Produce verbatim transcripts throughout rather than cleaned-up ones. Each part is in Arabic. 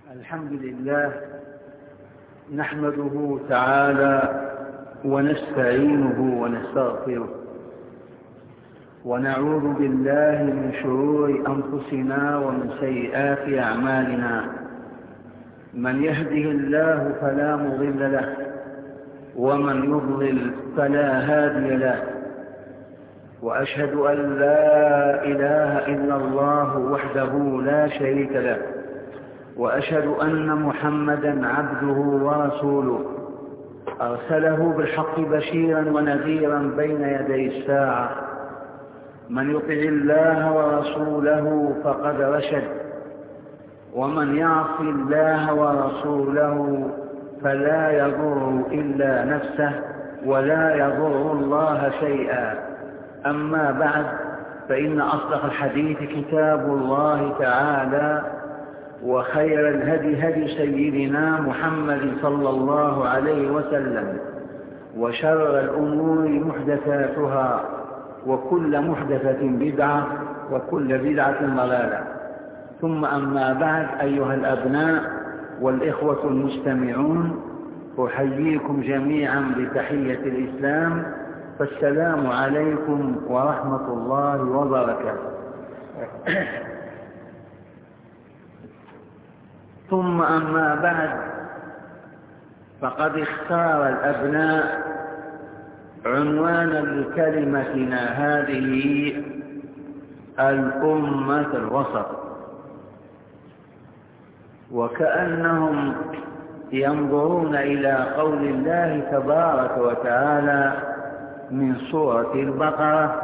الحمد لله نحمده تعالى ونستعينه ونستغفره ونعوذ بالله من شرور أنفسنا ومن سيئات أعمالنا. من يهده الله فلا مضل له ومن يضلل فلا هادي له، وأشهد أن لا إله إلا الله وحده لا شريك له، وأشهد أن محمدا عبده ورسوله أرسله بالحق بشيرا ونذيرا بين يدي الساعة. من يطع الله ورسوله فقد رشد، ومن يعص الله ورسوله فلا يضر إلا نفسه ولا يضر الله شيئا. أما بعد، فإن أصدق الحديث كتاب الله تعالى، وخير الهدي هدي سيدنا محمد صلى الله عليه وسلم، وشر الأمور محدثاتها، وكل محدثة بدعة، وكل بدعة ضلالة. ثم أما بعد، أيها الأبناء والإخوة المستمعون، أحييكم جميعا بتحية الإسلام، فالسلام عليكم ورحمة الله وبركاته. ثم أما بعد، فقد اختار الأبناء عنوانا لكلمتنا هذه الأمة الوسط، وكأنهم ينظرون إلى قول الله تبارك وتعالى من سورة البقرة: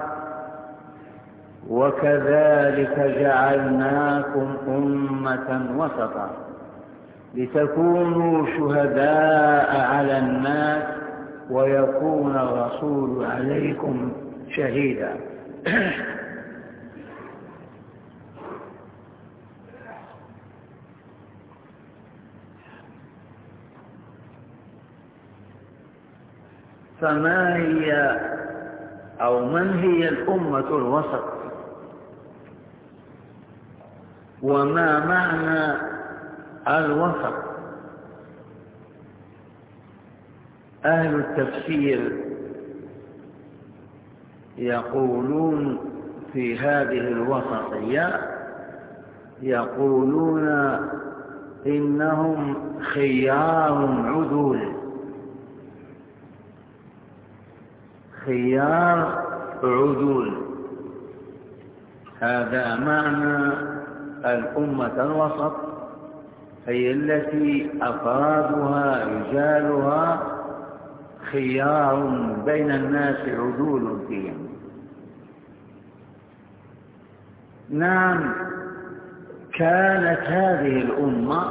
وكذلك جعلناكم أمة وسطا لتكونوا شهداء على الناس ويكون الرسول عليكم شهيدا. فما هي أو من هي الأمة الوسط؟ وما معنى الوسط؟ أهل التفسير يقولون في هذه الوسطية، يقولون إنهم خيار عدول، خيار عدول. هذا معنى الأمة الوسط، هي التي أفرادها رجالها خيار بين الناس عدول فيهم. نعم، كانت هذه الأمة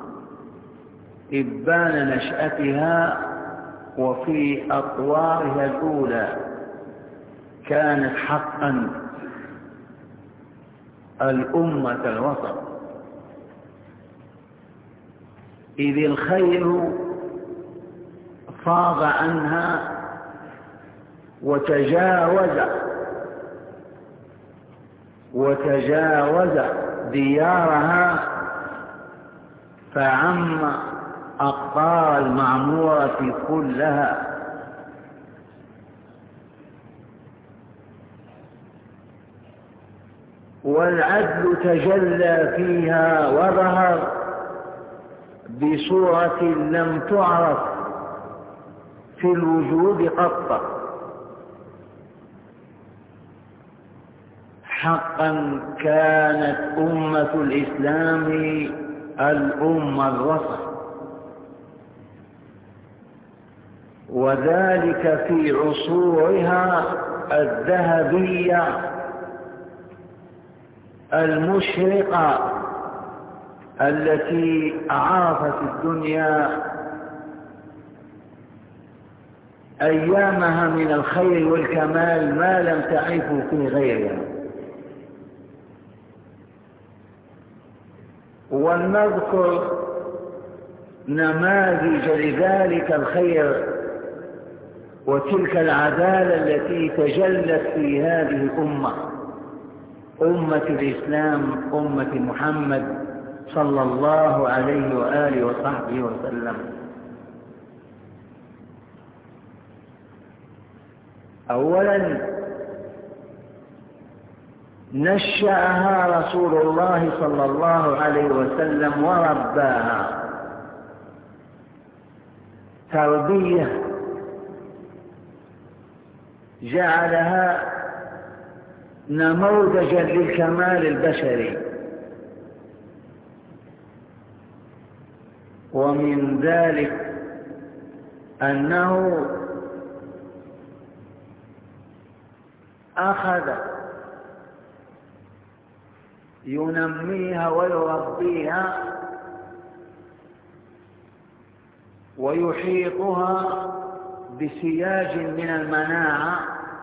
إبان نشأتها وفي أطوارها الأولى كانت حقا الأمة الوسط، إذ الخير فاض عنها وتجاوز وتجاوز ديارها، فعم أقطار المعمورة كلها. والعدل تجلى فيها وظهر بصورة لم تعرف في الوجود قط. حقا كانت أمة الإسلام الأمة الوسط، وذلك في عصورها الذهبية المشرقة التي عرفت الدنيا أيامها من الخير والكمال ما لم تعرفوا في غيرها. ولنذكر نماذج لذلك الخير وتلك العدالة التي تجلت في هذه الأمة، أمة الإسلام، أمة محمد صلى الله عليه وآله وصحبه وسلم. أولا نشأها رسول الله صلى الله عليه وسلم ورباها تربية جعلها نموذجا للكمال البشري، ومن ذلك أنه أخذ ينميها ويربيها ويحيطها بسياج من المناعة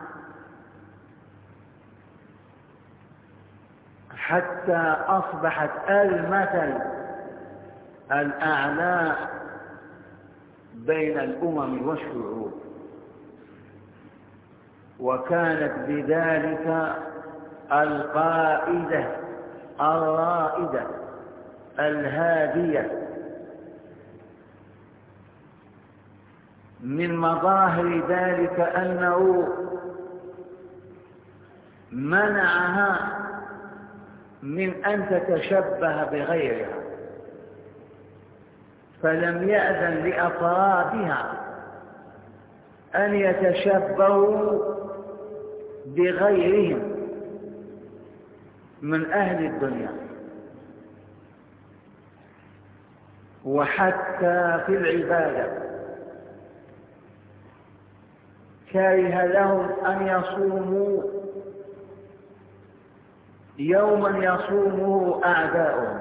حتى أصبحت المثل الأعلى بين الأمم والشعوب، وكانت بذلك القائدة الرائدة الهادية. من مظاهر ذلك أنه منعها من أن تتشبه بغيرها، فلم يأذن لأفرادها أن يتشبهوا بغيرهم من أهل الدنيا، وحتى في العبادة كره لهم أن يصوموا يوما يصومه أعداؤهم،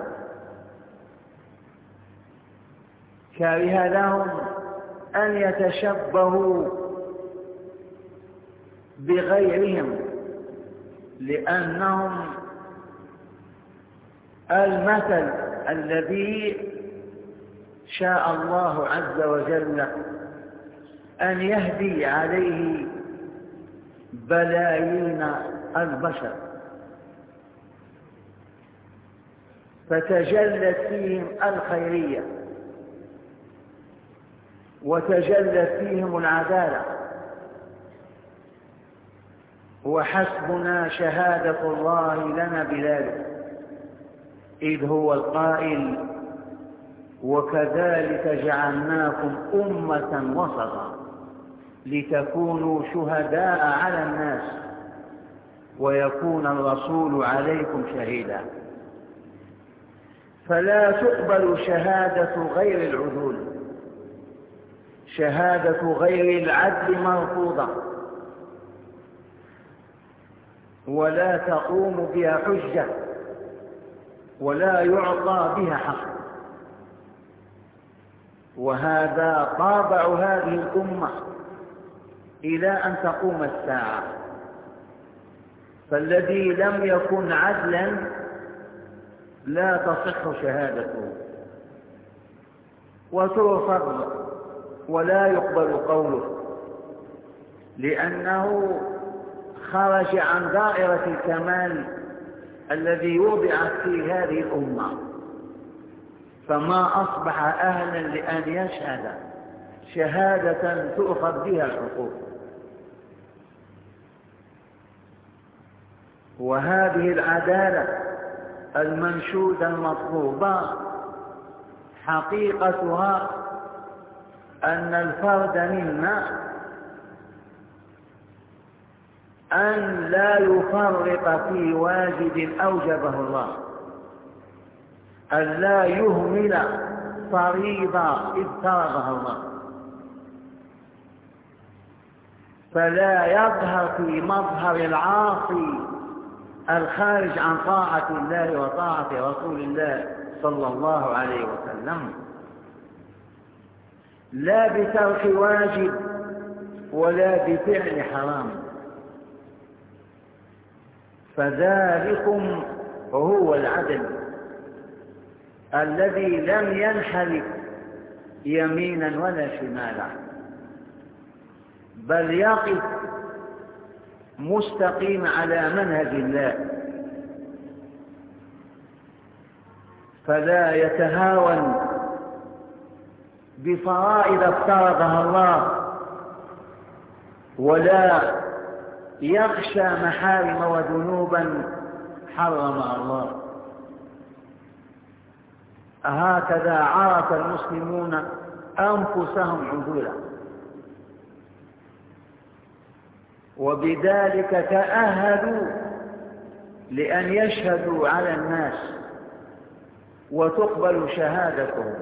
كره لهم أن يتشبهوا بغيرهم، لأنهم المثل الذي شاء الله عز وجل أن يهدي عليه بلايين البشر، فتجلت فيهم الخيرية وتجلت فيهم العدالة. وحسبنا شهادة الله لنا بذلك، إذ هو القائل: وكذلك جعلناكم أمة وسطا لتكونوا شهداء على الناس ويكون الرسول عليكم شهيدا. فلا تقبل شهادة غير العدول، شهادة غير العدل مرفوضة، ولا تقوم بها حجة ولا يعطى بها حق. وهذا طابع هذه الأمة إلى أن تقوم الساعة، فالذي لم يكن عدلا لا تصح شهادته وترفض ولا يقبل قوله، لأنه خرج عن دائرة الكمال الذي وضعت في هذه الأمة، فما أصبح أهلا لأن يشهد شهادة تؤخذ بها الحقوق. وهذه العدالة المنشودة المطلوبة حقيقتها أن الفرد منا أن لا يفرط في واجب أوجبه الله، أن لا يهمل فريضة افترضها الله، فلا يظهر في مظهر العاصي الخارج عن طاعة الله وطاعة رسول الله صلى الله عليه وسلم، لا بترك واجب ولا بفعل حرام. فذلكم هو العدل الذي لم ينحرف يمينا ولا شمالا، بل يقف مستقيم على منهج الله. فلا يتهاون بفرائض افترضها الله، ولا يخشى محارم وذنوبا حرمها الله. هكذا عرف المسلمون أنفسهم عدولا، وبذلك تأهلوا لأن يشهدوا على الناس وتقبل شهادتهم.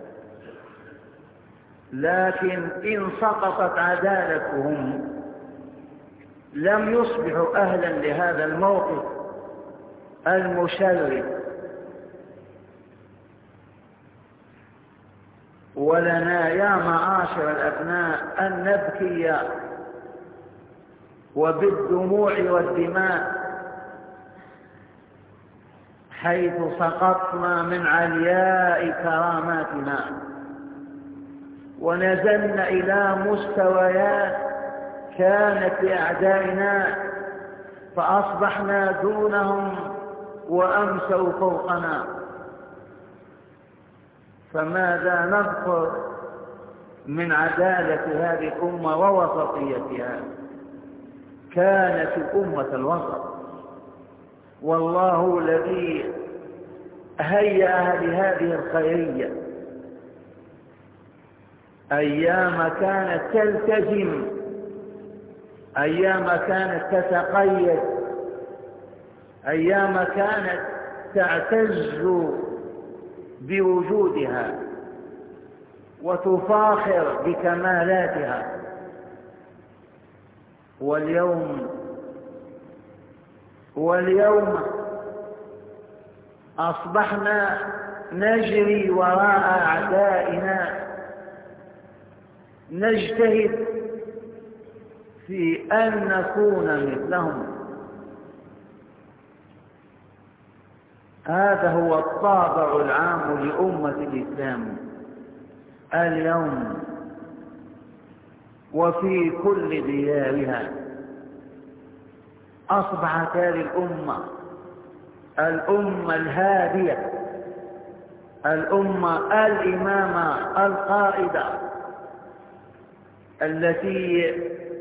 لكن إن سقطت عدالتهم لم يصبحوا أهلا لهذا الموقف المشرف. ولنا يا معاشر الأبناء أن نبكي وبالدموع والدماء حيث سقطنا من علياء كراماتنا ونزلنا إلى مستويات كانت لأعدائنا، فأصبحنا دونهم وأمسوا فوقنا. فماذا نذكر من عدالة هذه الأمة ووسطيتها؟ كانت الأمة الوسط، والله الذي هيأها لهذه الخيرية أيام كانت تلتزم، أيام كانت تتقيد، أيام كانت تعتز بوجودها وتفاخر بكمالاتها. واليوم واليوم أصبحنا نجري وراء أعدائنا، نجتهد في أن نكون مثلهم. هذا هو الطابع العام لأمة الإسلام اليوم وفي كل ديارها. أصبحت هذه الأمة الأمة الهادية، الأمة الإمامة القائدة التي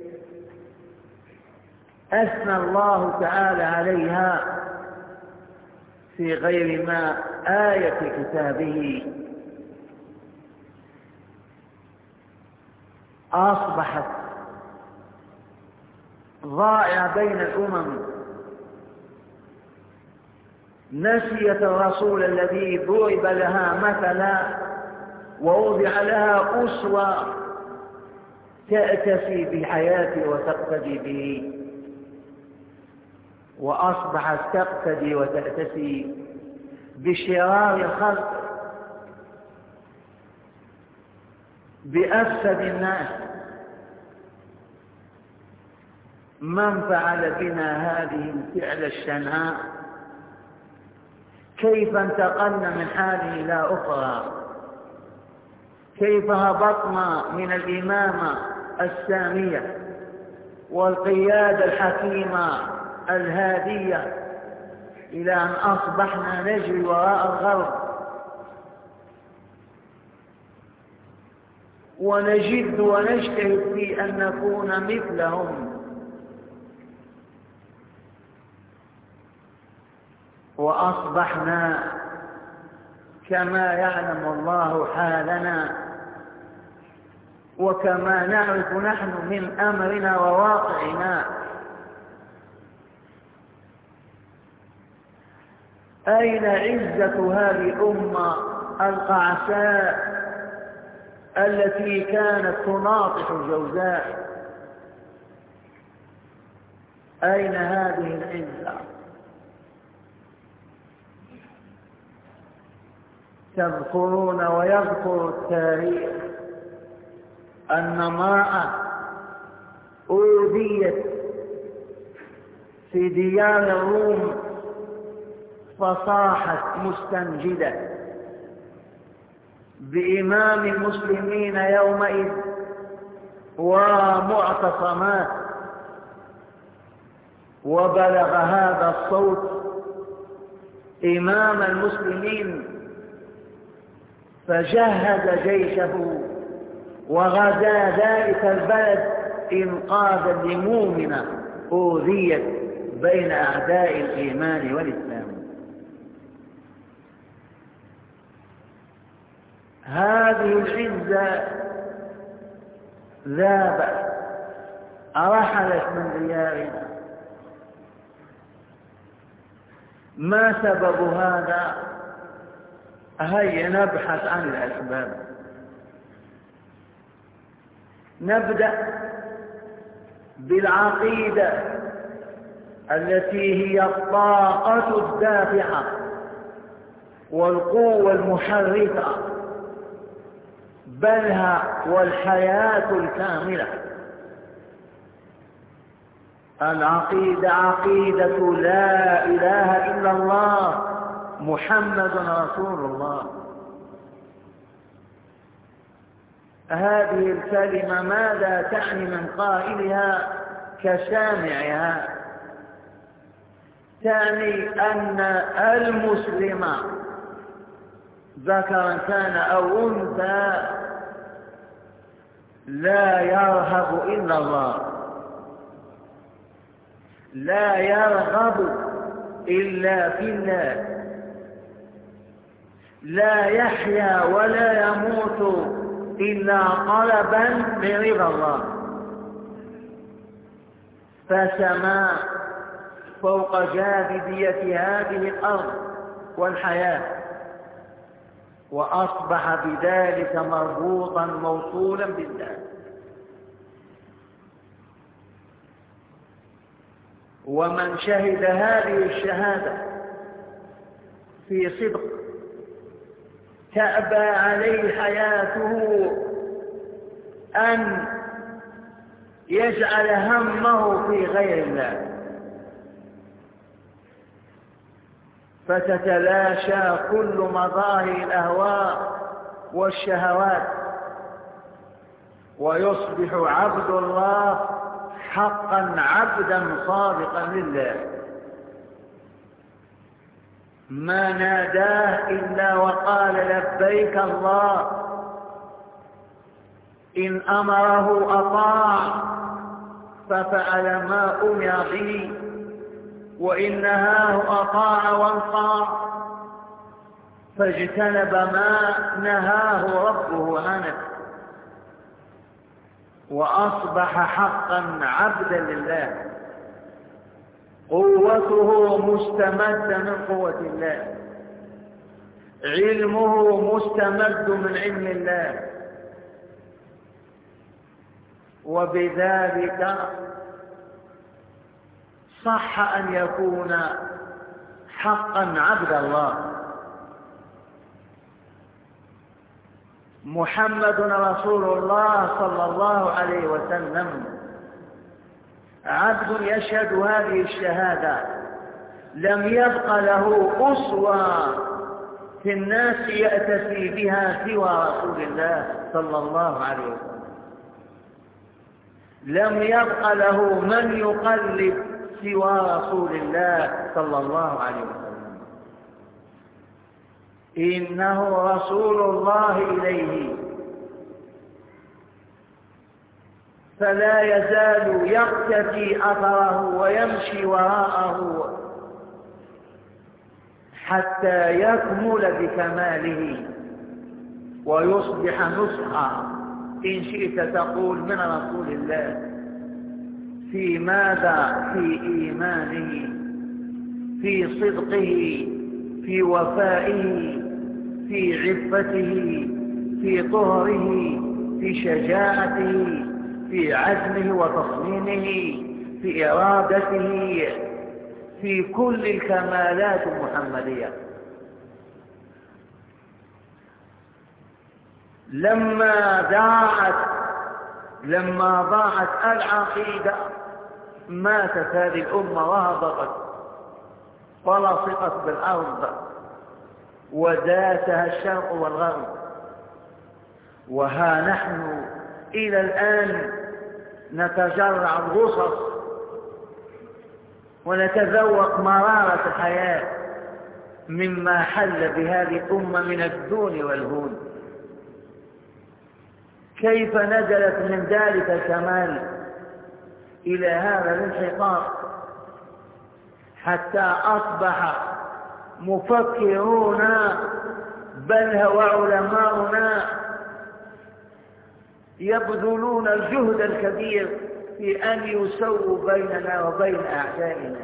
أثنى الله تعالى عليها في غير ما آية كتابه. أصبحت ضائعة بين الأمم، نسيت الرسول الذي ضرب لها مثلا ووضع لها أسوة تأتسي بحياته وتقتدي به، وأصبحت تقتدي وتأتسي بشرار الخلق، بأفسد الناس. من فعل بنا هذه الفعل الشنعاء؟ كيف انتقلنا من حال إلى أخرى؟ كيف هبطنا من الإمامة السامية والقيادة الحكيمة الهادية إلى أن أصبحنا نجري وراء الغرب ونجد ونجتهد في أن نكون مثلهم؟ وأصبحنا كما يعلم الله حالنا وكما نعرف نحن من أمرنا وواقعنا. أين عزة هذه الأمة القعساء التي كانت تناطح الجوزاء؟ أين هذه العزة؟ تذكرون ويذكر التاريخ أن امرأة أوذيت في ديار الروم فصاحت مستنجدة بإمام المسلمين يومئذ ومعتصمات، وبلغ هذا الصوت إمام المسلمين فجهز جيشه وغزا ذلك البلد إنقاذا لمؤمنة أوذيت بين أعداء الإيمان والإسلام. هذه العزة ذابت، رحلت من ديارنا. ما سبب هذا؟ هيا نبحث عن الأسباب. نبدأ بالعقيدة التي هي الطاقة الدافعة والقوة المحركة، بل والحياة الكاملة. العقيدة عقيدة لا إله إلا الله محمد رسول الله. هذه الكلمة ماذا تعني من قائلها كسامعها؟ تعني أن المسلم ذكرا كان أو أنثى لا يرهب إلا الله، لا يرغب إلا في الله، لا يحيا ولا يموت إلا طلبا لرضا الله. فسما فوق جاذبية هذه الأرض والحياة، وأصبح بذلك مربوطا موصولا بالله. ومن شهد هذه الشهادة في صدق تأبى عليه حياته أن يجعل همه في غير الله، فتتلاشى كل مظاهر الأهواء والشهوات، ويصبح عبد الله حقا عبدا صادقا لله. ما ناداه إلا وقال لبيك الله، إن أمره أطاع ففعل ما أمر به، وإن نهاه أطاع وانقاع فاجتنب ما نهاه ربه عنه، وأصبح حقا عبدا لله. قوته مستمدة من قوة الله، علمه مستمد من علم الله، وبذلك صح أن يكون حقا عبد الله. محمد رسول الله صلى الله عليه وسلم عبد يشهد هذه الشهادة، لم يبق له أسوة في الناس يأتسي بها سوى رسول الله صلى الله عليه وسلم. لم يبق له من يقلد سوى رسول الله صلى الله عليه وسلم. إنه رسول الله إليه، فلا يزال يقتفي أثره ويمشي وراءه حتى يكمل بكماله ويصبح نسخة إن شئت تقول من رسول الله. في ماذا؟ في إيمانه، في صدقه، في وفائه، في عفته، في طهره، في شجاعته، في عزمه وتصميمه، في إرادته، في كل الكمالات المحمدية. لما ضاعت لما ضاعت العقيدة ماتت هذه الأمة وهبطت ولصقت بالأرض وداسها الشرق والغرب. وها نحن إلى الآن نتجرع الغصص ونتذوق مرارة الحياة مما حل بهذه الأمة من الدون والهون. كيف نزلت من ذلك الكمال إلى هذا الانحطاط حتى أصبح مفكرون بل وعلماؤنا يبذلون الجهد الكبير في أن يسووا بيننا وبين أعدائنا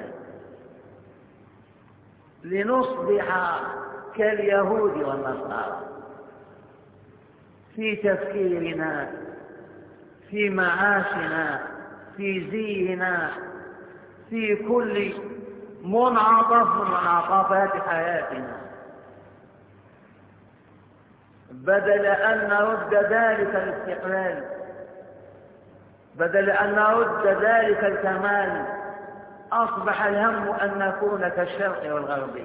لنصبح كاليهود والنصارى في تفكيرنا، في معاشنا، في زينا، في كل منعطف من منعطفات حياتنا. بدل أن نرد ذلك الاستقلال، بدل أن نرد ذلك الكمال، أصبح الهم أن نكون كالشرق والغرب،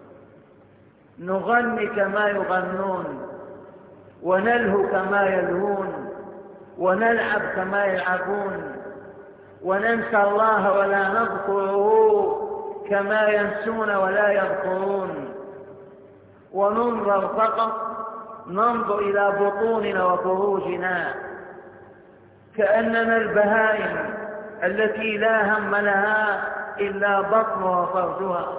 نغني كما يغنون، ونلهو كما يلهون، ونلعب كما يلعبون، وننسى الله ولا نذكره كما ينسون ولا يذكرون، وننظر فقط ننظر إلى بطوننا وفروجنا كأننا البهائم التي لا هم لها إلا بطنها وفرجها.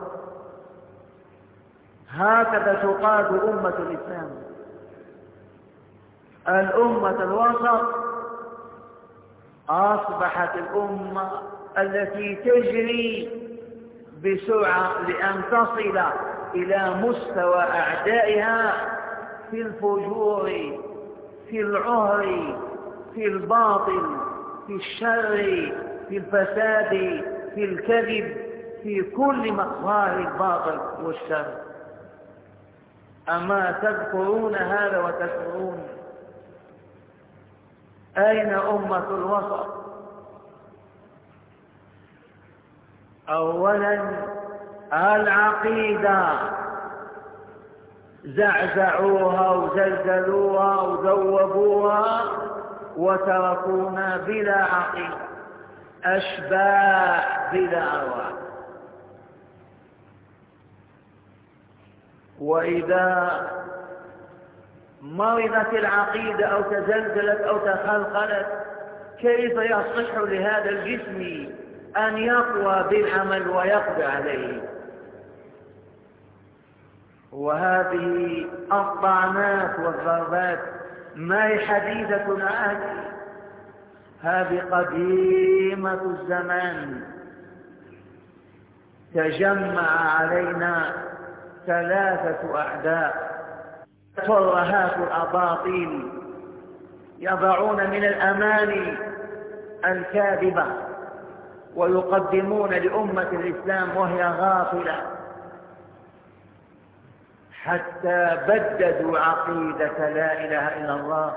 هكذا تقاد أمة الإسلام، الأمة الوسط أصبحت الأمة التي تجري بسرعة لأن تصل إلى مستوى أعدائها في الفجور، في العهر، في الباطل، في الشر، في الفساد، في الكذب، في كل مظاهر الباطل والشر. أما تذكرون هذا وتشعرون؟ أين أمة الوسط؟ أولا العقيدة، زعزعوها وزلزلوها وذوبوها وتركونا بلا عقيدة، أشباح بلا أرواح. وإذا مرضت العقيدة أو تزلزلت أو تخلخلت، كيف يصح لهذا الجسم أن يقوى بالعمل ويقضي عليه؟ وهذه الطعنات والضربات ما هي حديثة العهد، هذه قديمة الزمان. تجمع علينا ثلاثة أعداء ترهات الأباطيل، يضعون من الأماني الكاذبة ويقدمون لأمة الإسلام وهي غافلة، حتى بددوا عقيدة لا إله إلا الله،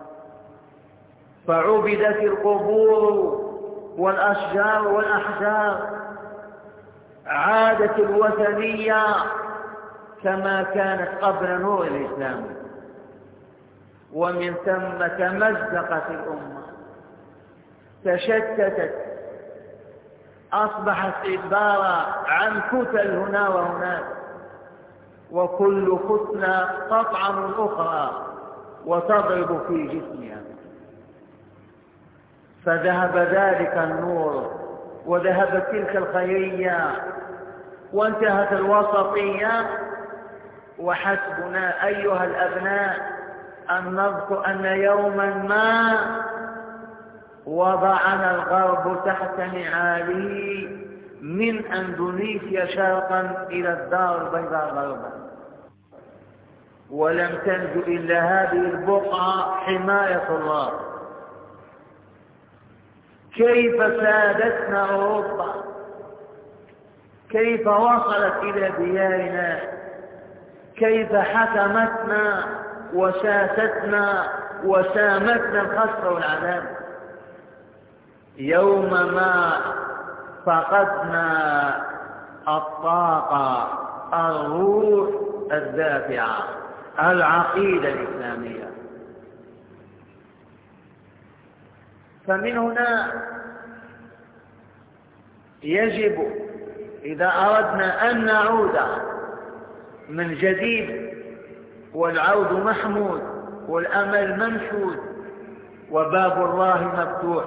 فعبدت القبور والأشجار والأحجار، عادت الوثنية كما كانت قبل نور الإسلام، ومن ثم تمزقت الأمة، تشتتت، أصبحت عبارة عن كتل هنا وهناك، وكل كتلة تطعن الأخرى وتضرب في جسمها. فذهب ذلك النور وذهبت تلك الخيرية وانتهت الوسطية. وحسبنا أيها الأبناء أن نذكر أن يوما ما وضعنا الغرب تحت نعاله من أندونيسيا شرقا إلى الدار البيضاء غربا، ولم تنج إلا هذه البقعة حماية الله. كيف سادتنا أوروبا، كيف وصلت إلى ديارنا، كيف حكمتنا وساستنا وسامتنا الخسر والعذاب. يوم ما فقدنا الطاقة، الروح الدافعة، العقيدة الإسلامية. فمن هنا يجب إذا أردنا أن نعود من جديد، والعود محمود والأمل منشود، وباب الله مفتوح.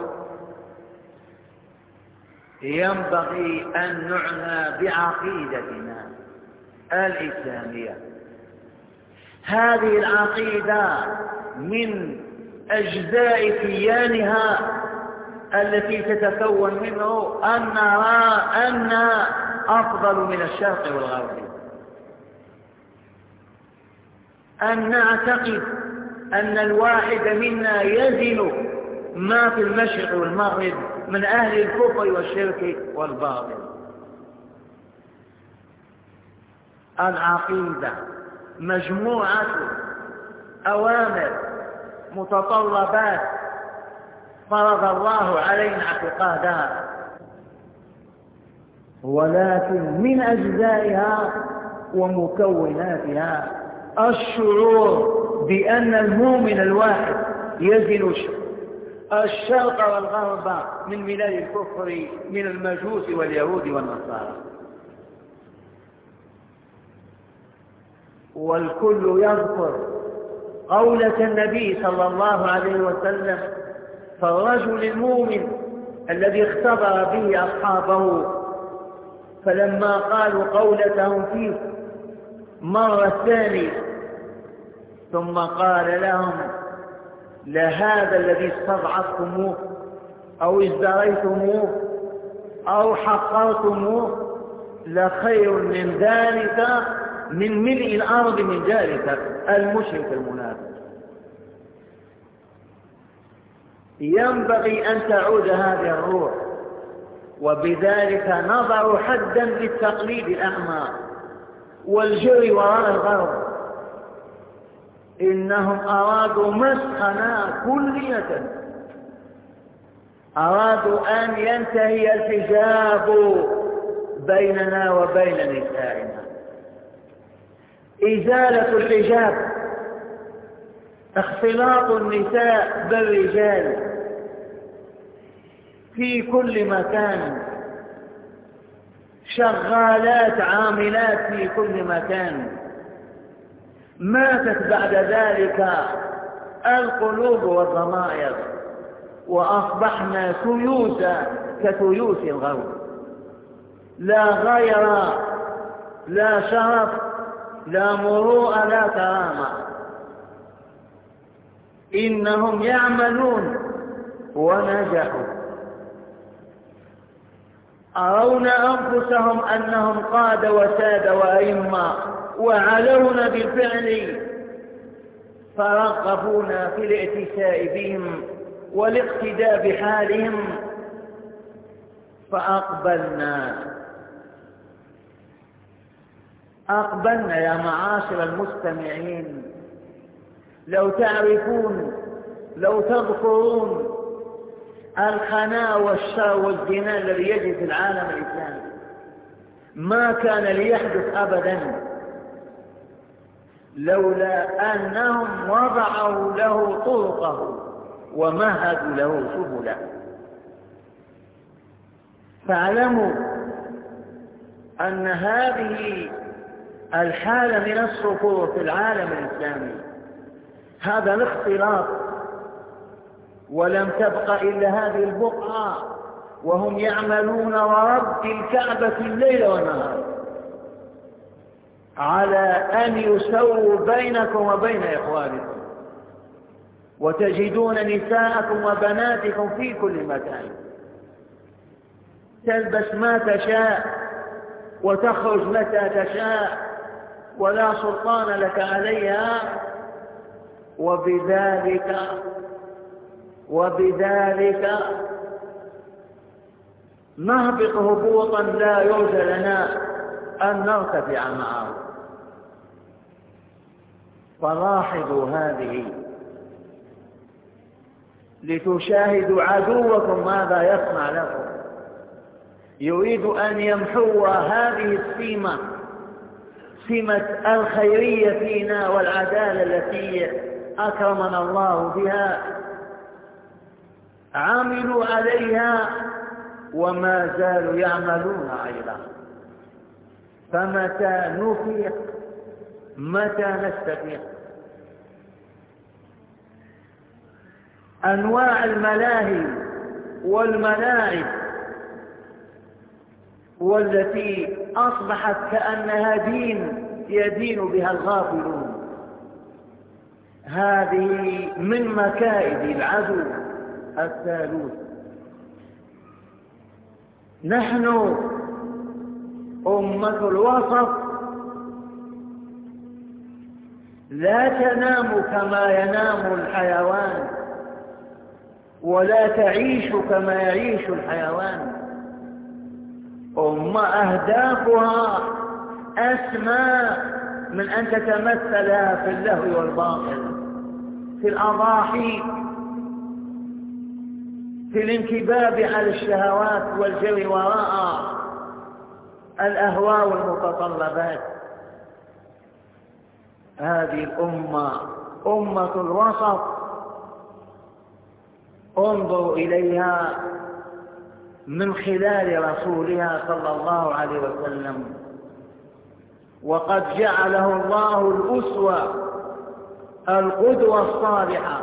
ينبغي أن نعنى بعقيدتنا الإسلامية. هذه العقيدة من أجزاء كيانها التي تتكون منه أن نرى أنها أفضل من الشرق والغرب، أن نعتقد أن الواحد منا يزن ما في المشرق والمغرب من أهل الكفر والشرك والباطل. العقيدة مجموعة أوامر متطلبات فرض الله علينا اعتقادها، ولكن من أجزائها ومكوناتها الشعور بأن المؤمن الواحد يزن الشرق والغرب من بلاد الكفر من المجوس واليهود والنصارى. والكل يذكر قولة النبي صلى الله عليه وسلم: فالرجل المؤمن الذي اختبر به أصحابه فلما قالوا قولتهم فيه مرة ثانية ثم قال لهم: لهذا الذي استضعفتموه أو ازدريتموه أو حقرتموه لخير من ذلك من ملء الأرض من ذلك المشرك المنافق. ينبغي أن تعود هذه الروح، وبذلك نضع حدا للتقليد الأعمى والجري وراء الغرب. إنهم أرادوا مسخنا كلية، أرادوا أن ينتهي الحجاب بيننا وبين نسائنا، إزالة الحجاب، اختلاط النساء بالرجال في كل مكان، شغالات عاملات في كل مكان. ماتت بعد ذلك القلوب والضمائر وأصبحنا تيوسا كتيوس الغرب، لا غير، لا شرف، لا مروءة، لا كرامة. إنهم يعملون ونجحوا، أرون أنفسهم أنهم قادة وسادة وأئمة وعلون بالفعل، فرغبونا في الائتساء بهم والاقتداء بحالهم فأقبلنا أقبلنا يا معاشر المستمعين. لو تعرفون، لو تذكرون الخناء والشر والزنا الذي يجري في العالم الإسلامي، ما كان ليحدث أبدا لولا أنهم وضعوا له طرقه ومهدوا له سبله. فاعلموا أن هذه الحالة من السقوط في العالم الإسلامي، هذا الاختلاط، ولم تبق إلا هذه البقعة وهم يعملون ورب الكعبة الليل والنهار على أن يسووا بينكم وبين إخوانكم، وتجدون نساءكم وبناتكم في كل مكان تلبس ما تشاء وتخرج متى تشاء ولا سلطان لك عليها، وبذلك وبذلك نهبط هبوطا لا يرجى لنا أن نرتفع معه. فلاحظوا هذه لتشاهدوا عدوكم ماذا يصنع لكم. يريد أن يمحو هذه السمة، سمة الخيرية فينا والعدالة التي أكرمنا الله بها، عملوا عليها وما زالوا يعملون أيضا. فمتى نفيق؟ متى نستفيق؟ أنواع الملاهي والملاعب والتي أصبحت كأنها دين يدين بها الغافلون. هذه من مكائد العدو الثالوث. نحن أمة الوسط لا تنام كما ينام الحيوان، ولا تعيش كما يعيش الحيوان. أمة أهدافها أسمى من أن تتمثل في اللهو والباطل، في الأضاحي، في الانكباب على الشهوات والجري وراء الأهواء والمتطلبات. هذه الأمة أمة الوسط انظروا إليها من خلال رسولها صلى الله عليه وسلم، وقد جعله الله الأسوة القدوة الصالحة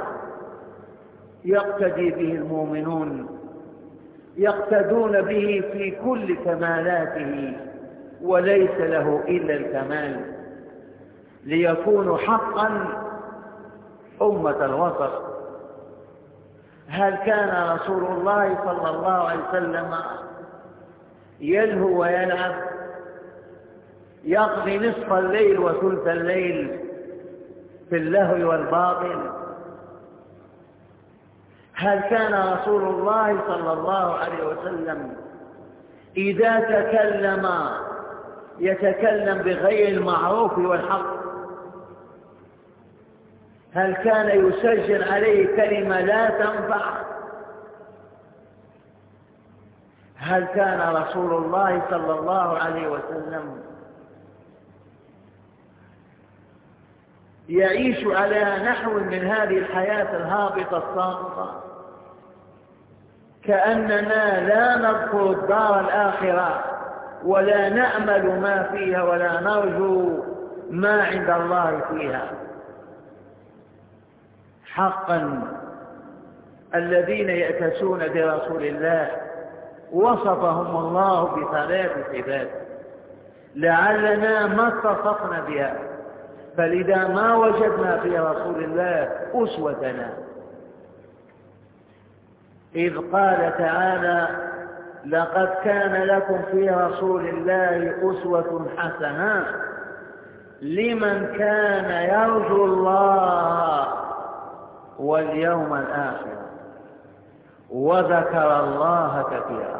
يقتدي به المؤمنون، يقتدون به في كل كمالاته، وليس له إلا الكمال، ليكونوا حقا أمة الوسط. هل كان رسول الله صلى الله عليه وسلم يلهو ويلعب، يقضي نصف الليل وثلث الليل في اللهو والباطل؟ هل كان رسول الله صلى الله عليه وسلم إذا تكلم يتكلم بغير المعروف والحق؟ هل كان يسجل عليه كلمة لا تنفع؟ هل كان رسول الله صلى الله عليه وسلم يعيش على نحو من هذه الحياة الهابطة الساقطة، كأننا لا نذكر الدار الآخرة ولا نأمل ما فيها ولا نرجو ما عند الله فيها؟ حقا الذين يأتسون برسول الله وصفهم الله بثلاث صفات لعلنا ما اتصفنا بها، فلذا ما وجدنا في رسول الله أسوتنا. إذ قال تعالى: لقد كان لكم في رسول الله أسوة حسنة لمن كان يرجو الله واليوم الآخر وذكر الله كثيرا.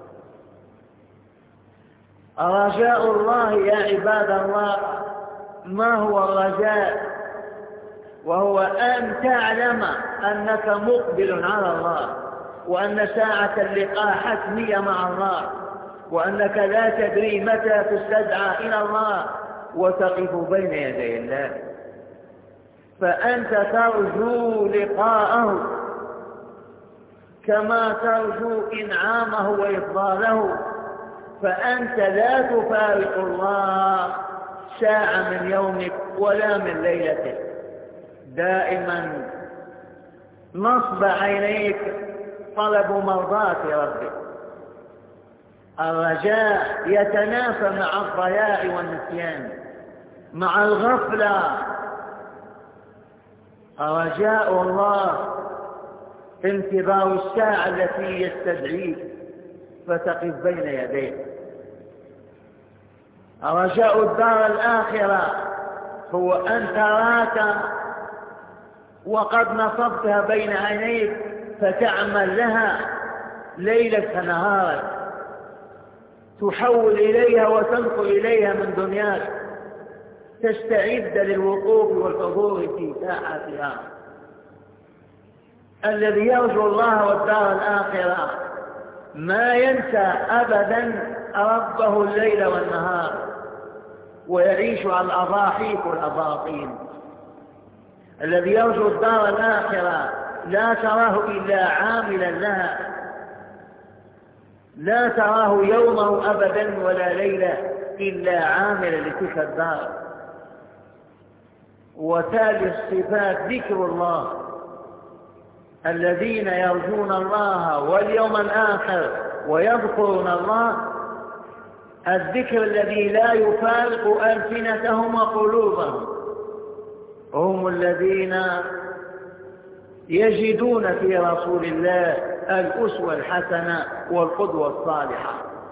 رجاء الله يا عباد الله ما هو الرجاء؟ وهو أن تعلم أنك مقبل على الله، وأن ساعة اللقاء حتمية مع الله، وأنك لا تدري متى تستدعى إلى الله وتقف بين يدي الله، فأنت ترجو لقاءه كما ترجو إنعامه وإفضاله، فأنت لا تفارق الله ساعة من يومك ولا من ليلتك، دائما نصب عينيك طلب مرضاة ربك. الرجاء يتنافى مع الضياع والنسيان، مع الغفلة. رجاء الله انتظار الساعة التي يستدعيك فتقف بين يديه. رجاء الدار الآخرة هو أن تراك وقد نصبتها بين عينيك فتعمل لها ليلك نهارك، تحول إليها وتنقل إليها من دنياك، تستعد للوقوف والحضور في ساعتها. الذي يرجو الله والدار الآخرة ما ينسى أبدا ربه الليل والنهار، ويعيش على الأضاحيك والأباطيل. الذي يرجو الدار الآخرة لا تراه إلا عاملا لها، لا تراه يومه أبدا ولا ليلة إلا عاملا لتلك الدار. وتالي الصفات ذكر الله الذين يرجون الله واليوم الآخر ويذكرون الله، الذكر الذي لا يفارق ألسنتهم وقلوبهم، هم الذين يجدون في رسول الله الأسوة الحسنة والقدوة الصالحة.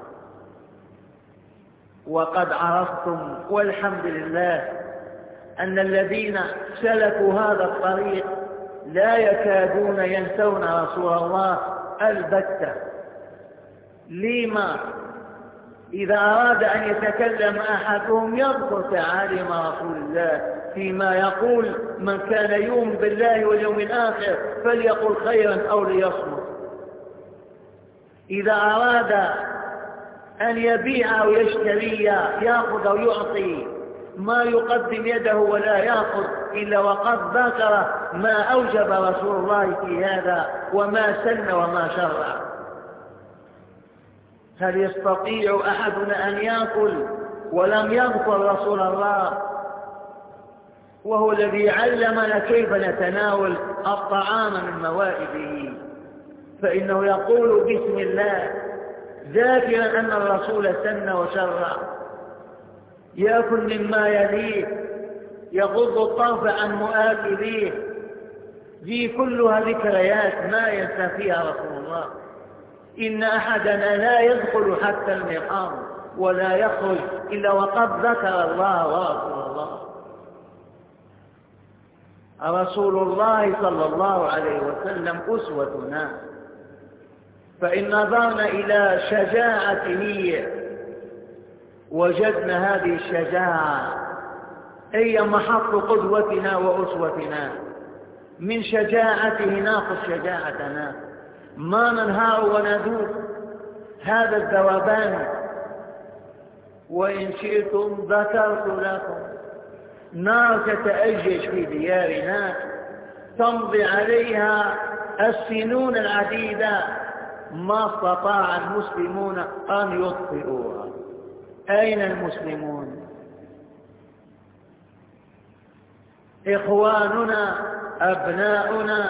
وقد عرفتم والحمد لله أن الذين سلكوا هذا الطريق لا يكادون ينسون رسول الله البتة. لما؟ إذا أراد أن يتكلم أحدهم يذكر تعاليم رسول الله فيما يقول: من كان يؤمن بالله واليوم الآخر فليقل خيرا أو ليصمت. إذا أراد أن يبيع أو يشتري يأخذ أو يعطي ما يقدم يده ولا يأخذ إلا وقد ذكر ما أوجب رسول الله في هذا وما سن وما شرع. هل يستطيع أحدنا أن يأكل ولم يذكر رسول الله، وهو الذي علمنا كيف نتناول الطعام من موائده؟ فإنه يقول بسم الله ذاكرا أن الرسول سن وشرع، يأكل مما يليه، يغض الطرف عن مؤاكليه. ذي كلها ذكريات ما ينسى فيها رسول الله. إن أحدنا لا يدخل حتى المقام ولا يخرج إلا وقد ذكر الله ورسول الله. رسول الله صلى الله عليه وسلم أسوتنا، فإن نظرنا إلى شجاعته وجدنا هذه الشجاعة هي محط قدوتنا وأسوتنا. من شجاعته ناخذ شجاعتنا، ما ننهار وندوب هذا الذوبان. وإن شئتم ذكرت لكم نار تتأجج في ديارنا تمضي عليها السنون العديدة ما استطاع المسلمون أن يطفئوها. أين المسلمون؟ إخواننا أبناؤنا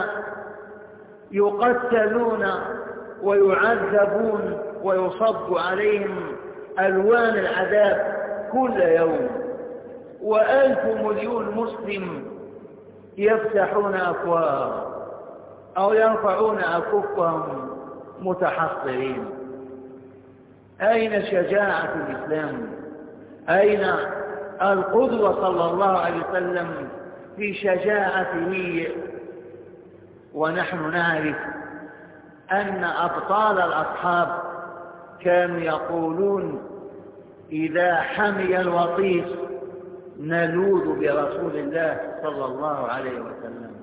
يقتلون ويعذبون ويصب عليهم ألوان العذاب كل يوم، وألف مليون مسلم يفتحون أفواههم أو يرفعون أكفهم متحصرين. أين شجاعة الإسلام؟ أين القدوة صلى الله عليه وسلم في شجاعته؟ ونحن نعرف أن أبطال الأصحاب كانوا يقولون: إذا حمي الوطيس نلوذ برسول الله صلى الله عليه وسلم.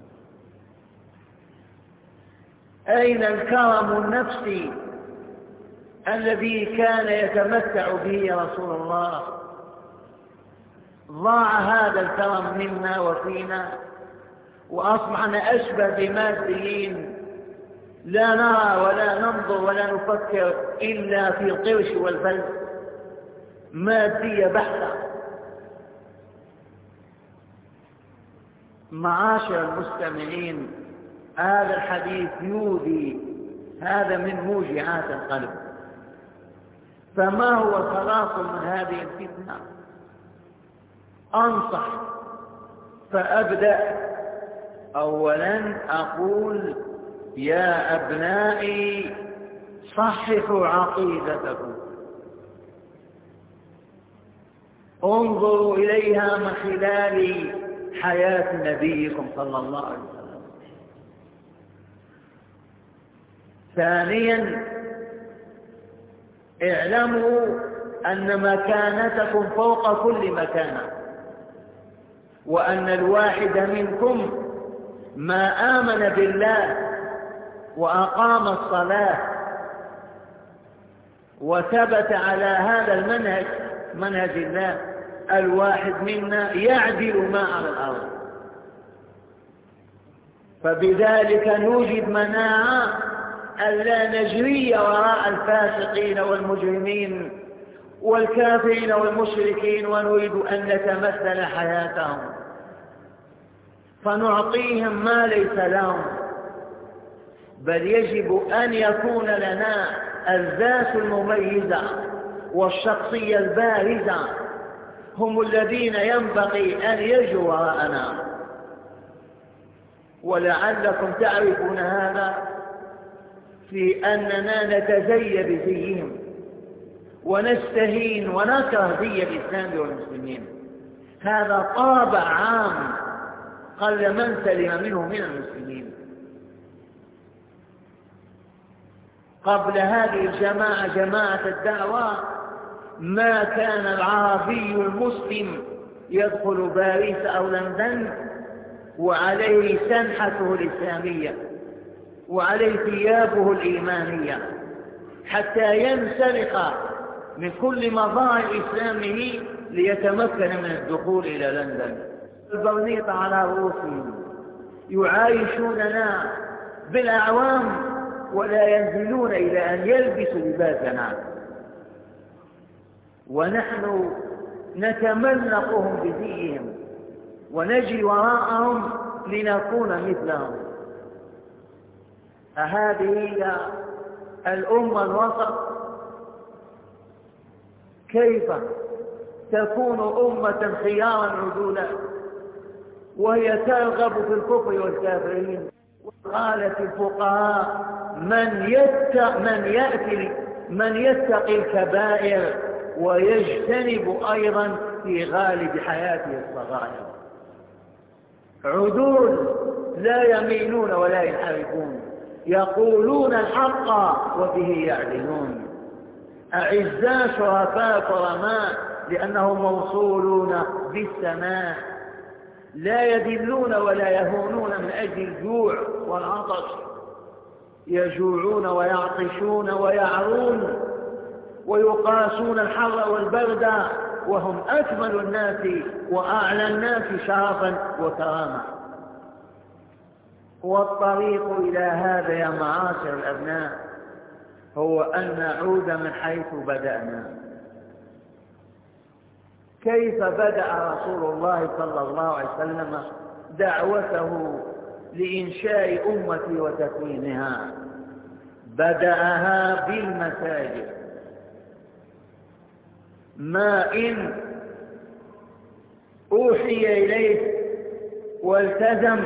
أين الكرم النفسي الذي كان يتمتع به رسول الله؟ ضاع هذا الكرم منا وفينا، وأصبحنا أشبه بماديين، لا نرى ولا ننظر ولا نفكر إلا في القرش والفلس، مادية بحتة. معاشر المستمعين، هذا الحديث يؤذي، هذا من موجعات القلب. فما هو الخلاص من هذه الفتنة؟ أنصح فأبدأ. أولا أقول: يا أبنائي صححوا عقيدتكم، انظروا إليها من خلال حياة نبيكم صلى الله عليه وسلم. ثانيا اعلموا أن مكانتكم فوق كل مكانة، وأن الواحد منكم ما آمن بالله وأقام الصلاة وثبت على هذا المنهج، منهج الله، الواحد منا يعدل ما على الأرض. فبذلك نوجد مناعة ألا نجري وراء الفاسقين والمجرمين والكافرين والمشركين ونريد أن نتمثل حياتهم فنعطيهم ما ليس لهم بل يجب أن يكون لنا الذات المميزة والشخصية البارزة، هم الذين ينبغي أن يجوا وراءنا. ولعلكم تعرفون هذا في أننا نتزي بزيهم ونستهين ونكره زي الإسلام والمسلمين. هذا طابع عام قل من سلم منه من المسلمين. قبل هذه الجماعة جماعة الدعوة ما كان العربي المسلم يدخل باريس أو لندن وعليه سنحته الإسلامية وعليه ثيابه الإيمانية حتى ينسلخ من كل مظاهر إسلامه ليتمكن من الدخول إلى لندن. البرنيط على رؤوسهم يعايشوننا بالأعوام ولا ينزلون إلى أن يلبسوا لباسنا، ونحن نتملقهم بزيهم ونجري وراءهم لنكون مثلهم. أهذه هي الأمة الوسط؟ كيف تكون أمة خيارا عدولا وهي ترغب في الكفر والكافرين؟ قالت الفقهاء من يتق من يأتي من يتقي الكبائر ويجتنب أيضا في غالب حياته الصغائر. عدول لا يميلون ولا ينحرفون، يقولون الحق وبه يعدلون، أعزاء شرفاء كرماء لأنهم موصولون بالسماء، لا يذلون ولا يهونون من أجل الجوع والعطش، يجوعون ويعطشون ويعرون ويقاسون الحر والبرد وهم أكمل الناس وأعلى الناس شرفا وكرامة. والطريق إلى هذا يا معاشر الأبناء هو أن نعود من حيث بدأنا. كيف بدأ رسول الله صلى الله عليه وسلم دعوته لإنشاء أمتي وتكوينها؟ بدأها بالمساجد. ما إن أوحي إليه والتزم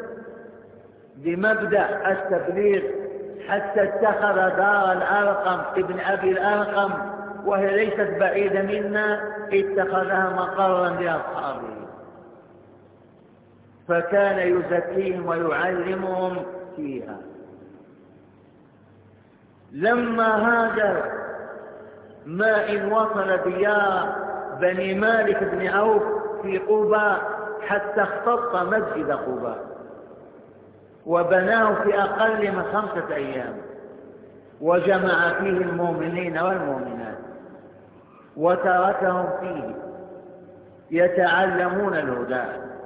بمبدأ التبليغ حتى اتخذ دار الأرقم ابن أبي الأرقم وهي ليست بعيدة منا، اتخذها مقرا لأصحابه، فكان يزكيهم ويعلمهم فيها. لما هاجر ما إن وصل ديار بني مالك بن عوف في قباء حتى اختط مسجد قباء وبناه في أقل من خمسة أيام، وجمع فيه المؤمنين والمؤمنات وتركهم فيه يتعلمون الهدى.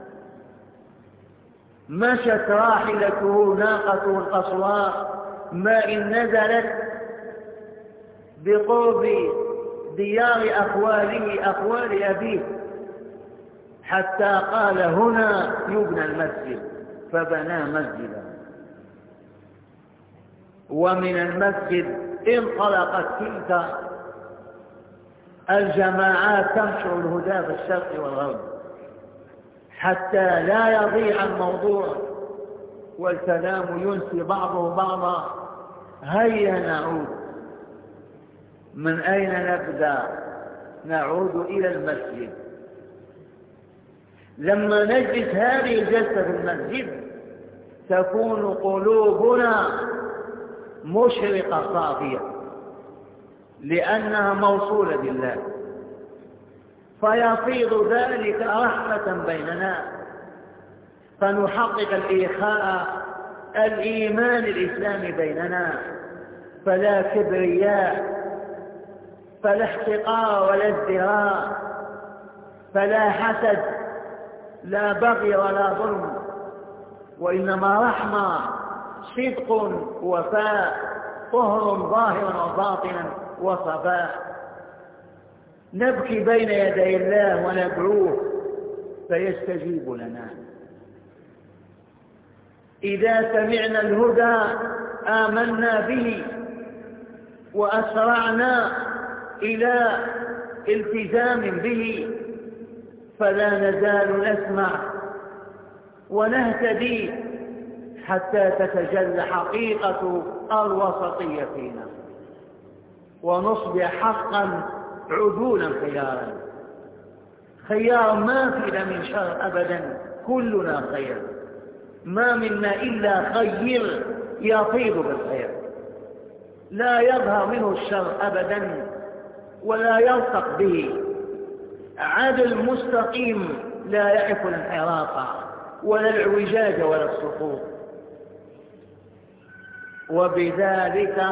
مشت راحلته ناقته القصواء ما إن نزلت بقرب ديار أخواله أخوال أبيه حتى قال هنا يبنى المسجد، فبنى مسجدا. ومن المسجد انطلقت تلك الجماعات تنشر الهدى في الشرق والغرب حتى لا يضيع الموضوع والكلام ينسي بعضه بعضا. هيا نعود. من أين نبدأ؟ نعود إلى المسجد. لما نجلس هذه الجلسة في المسجد تكون قلوبنا مشرقة صافية لأنها موصولة بالله، فيفيض ذلك رحمة بيننا، فنحقق الإخاء الإيمان الإسلامي بيننا، فلا كبرياء، فلا احتقار ولا ازدراء، فلا حسد، لا بغي ولا ظلم، وإنما رحمة، صدق، وفاء، طهر ظاهرا وباطنا وصفاء. نبكي بين يدي الله وندعوه فيستجيب لنا. إذا سمعنا الهدى آمنا به وأسرعنا إلى التزام به، فلا نزال نسمع ونهتدي حتى تتجلى حقيقة الوسطية فينا ونصبح حقا عدولا خيارا. خيارا ما فينا من شر أبدا، كلنا خير، ما منا إلا خير يفيض بالخير، لا يظهر منه الشر أبدا ولا يلصق به. عدل مستقيم لا يعرف الانحراف ولا العوجاج ولا السقوط. وبذلك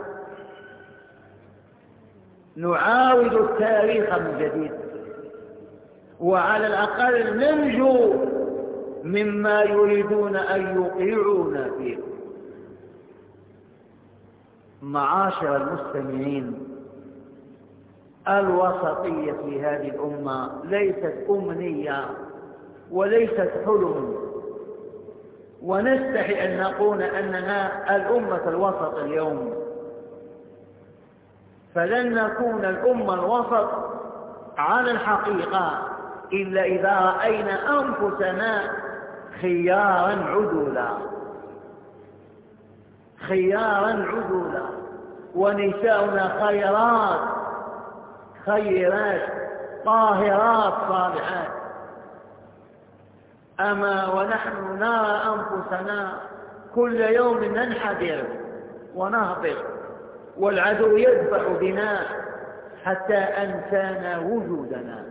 نعاود التاريخ من جديد، وعلى الأقل ننجو مما يريدون أن يوقعونا فيه. معاشر المستمعين، الوسطية في هذه الأمة ليست أمنية وليست حلم، ونستحي أن نقول أننا الأمة الوسط اليوم، فلن نكون الأمة الوسط على الحقيقة إلا إذا رأينا أنفسنا خيارا عدولا، خيارا عدولا، ونساؤنا خيرات خيرات طاهرات صالحات. أما ونحن نرى أنفسنا كل يوم ننحدر ونهبط، والعدو يدفع بنا حتى أنسانا وجودنا.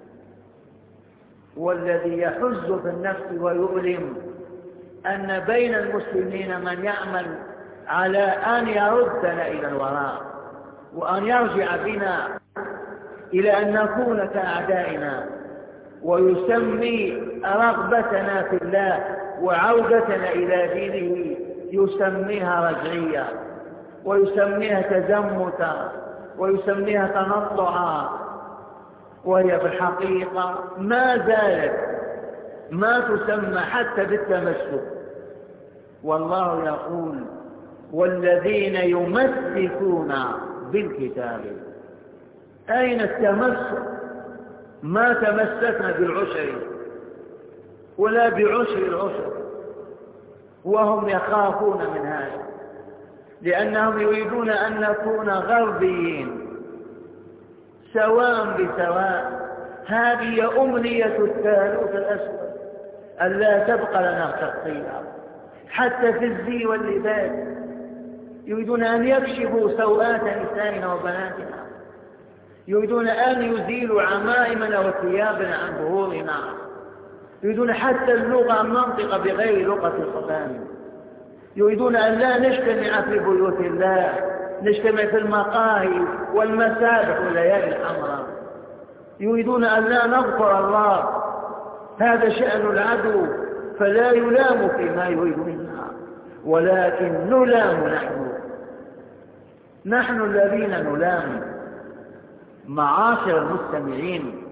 والذي يحز في النفس ويؤلم أن بين المسلمين من يعمل على أن يردنا إلى الوراء وأن يرجع بنا إلى أن نكون كأعدائنا، ويسمي رغبتنا في الله وعودتنا إلى دينه يسميها رجعية، ويسميها تزمتا، ويسميها تنطعا، وهي في الحقيقة ما زالت ما تسمى حتى بالتمسك. والله يقول: والذين يمسكون بالكتاب. أين التمسك؟ ما تمسكنا بالعشر ولا بعشر العشر، وهم يخافون من هذا، لأنهم يريدون أن نكون غربيين سواء بسواء. هذه أمنية الثالوث الأسود، ألا تبقى لنا شخصية حتى في الزي واللباس. يريدون أن يكشفوا سوءات نسائنا وبناتنا، يريدون أن يزيلوا عمائمنا وثيابنا عن ظهورنا، يريدون حتى اللغة أن ننطق بغير لغة الخطام، يريدون أن لا نجتمع في بيوت الله، نجتمع في المقاهي والمسابح والليالي الحمراء، يريدون أن لا نذكر الله. هذا شأن العدو، فلا يلام فيما يريد منا، ولكن نلام نحن، نحن الذين نلام. معاشر المستمعين،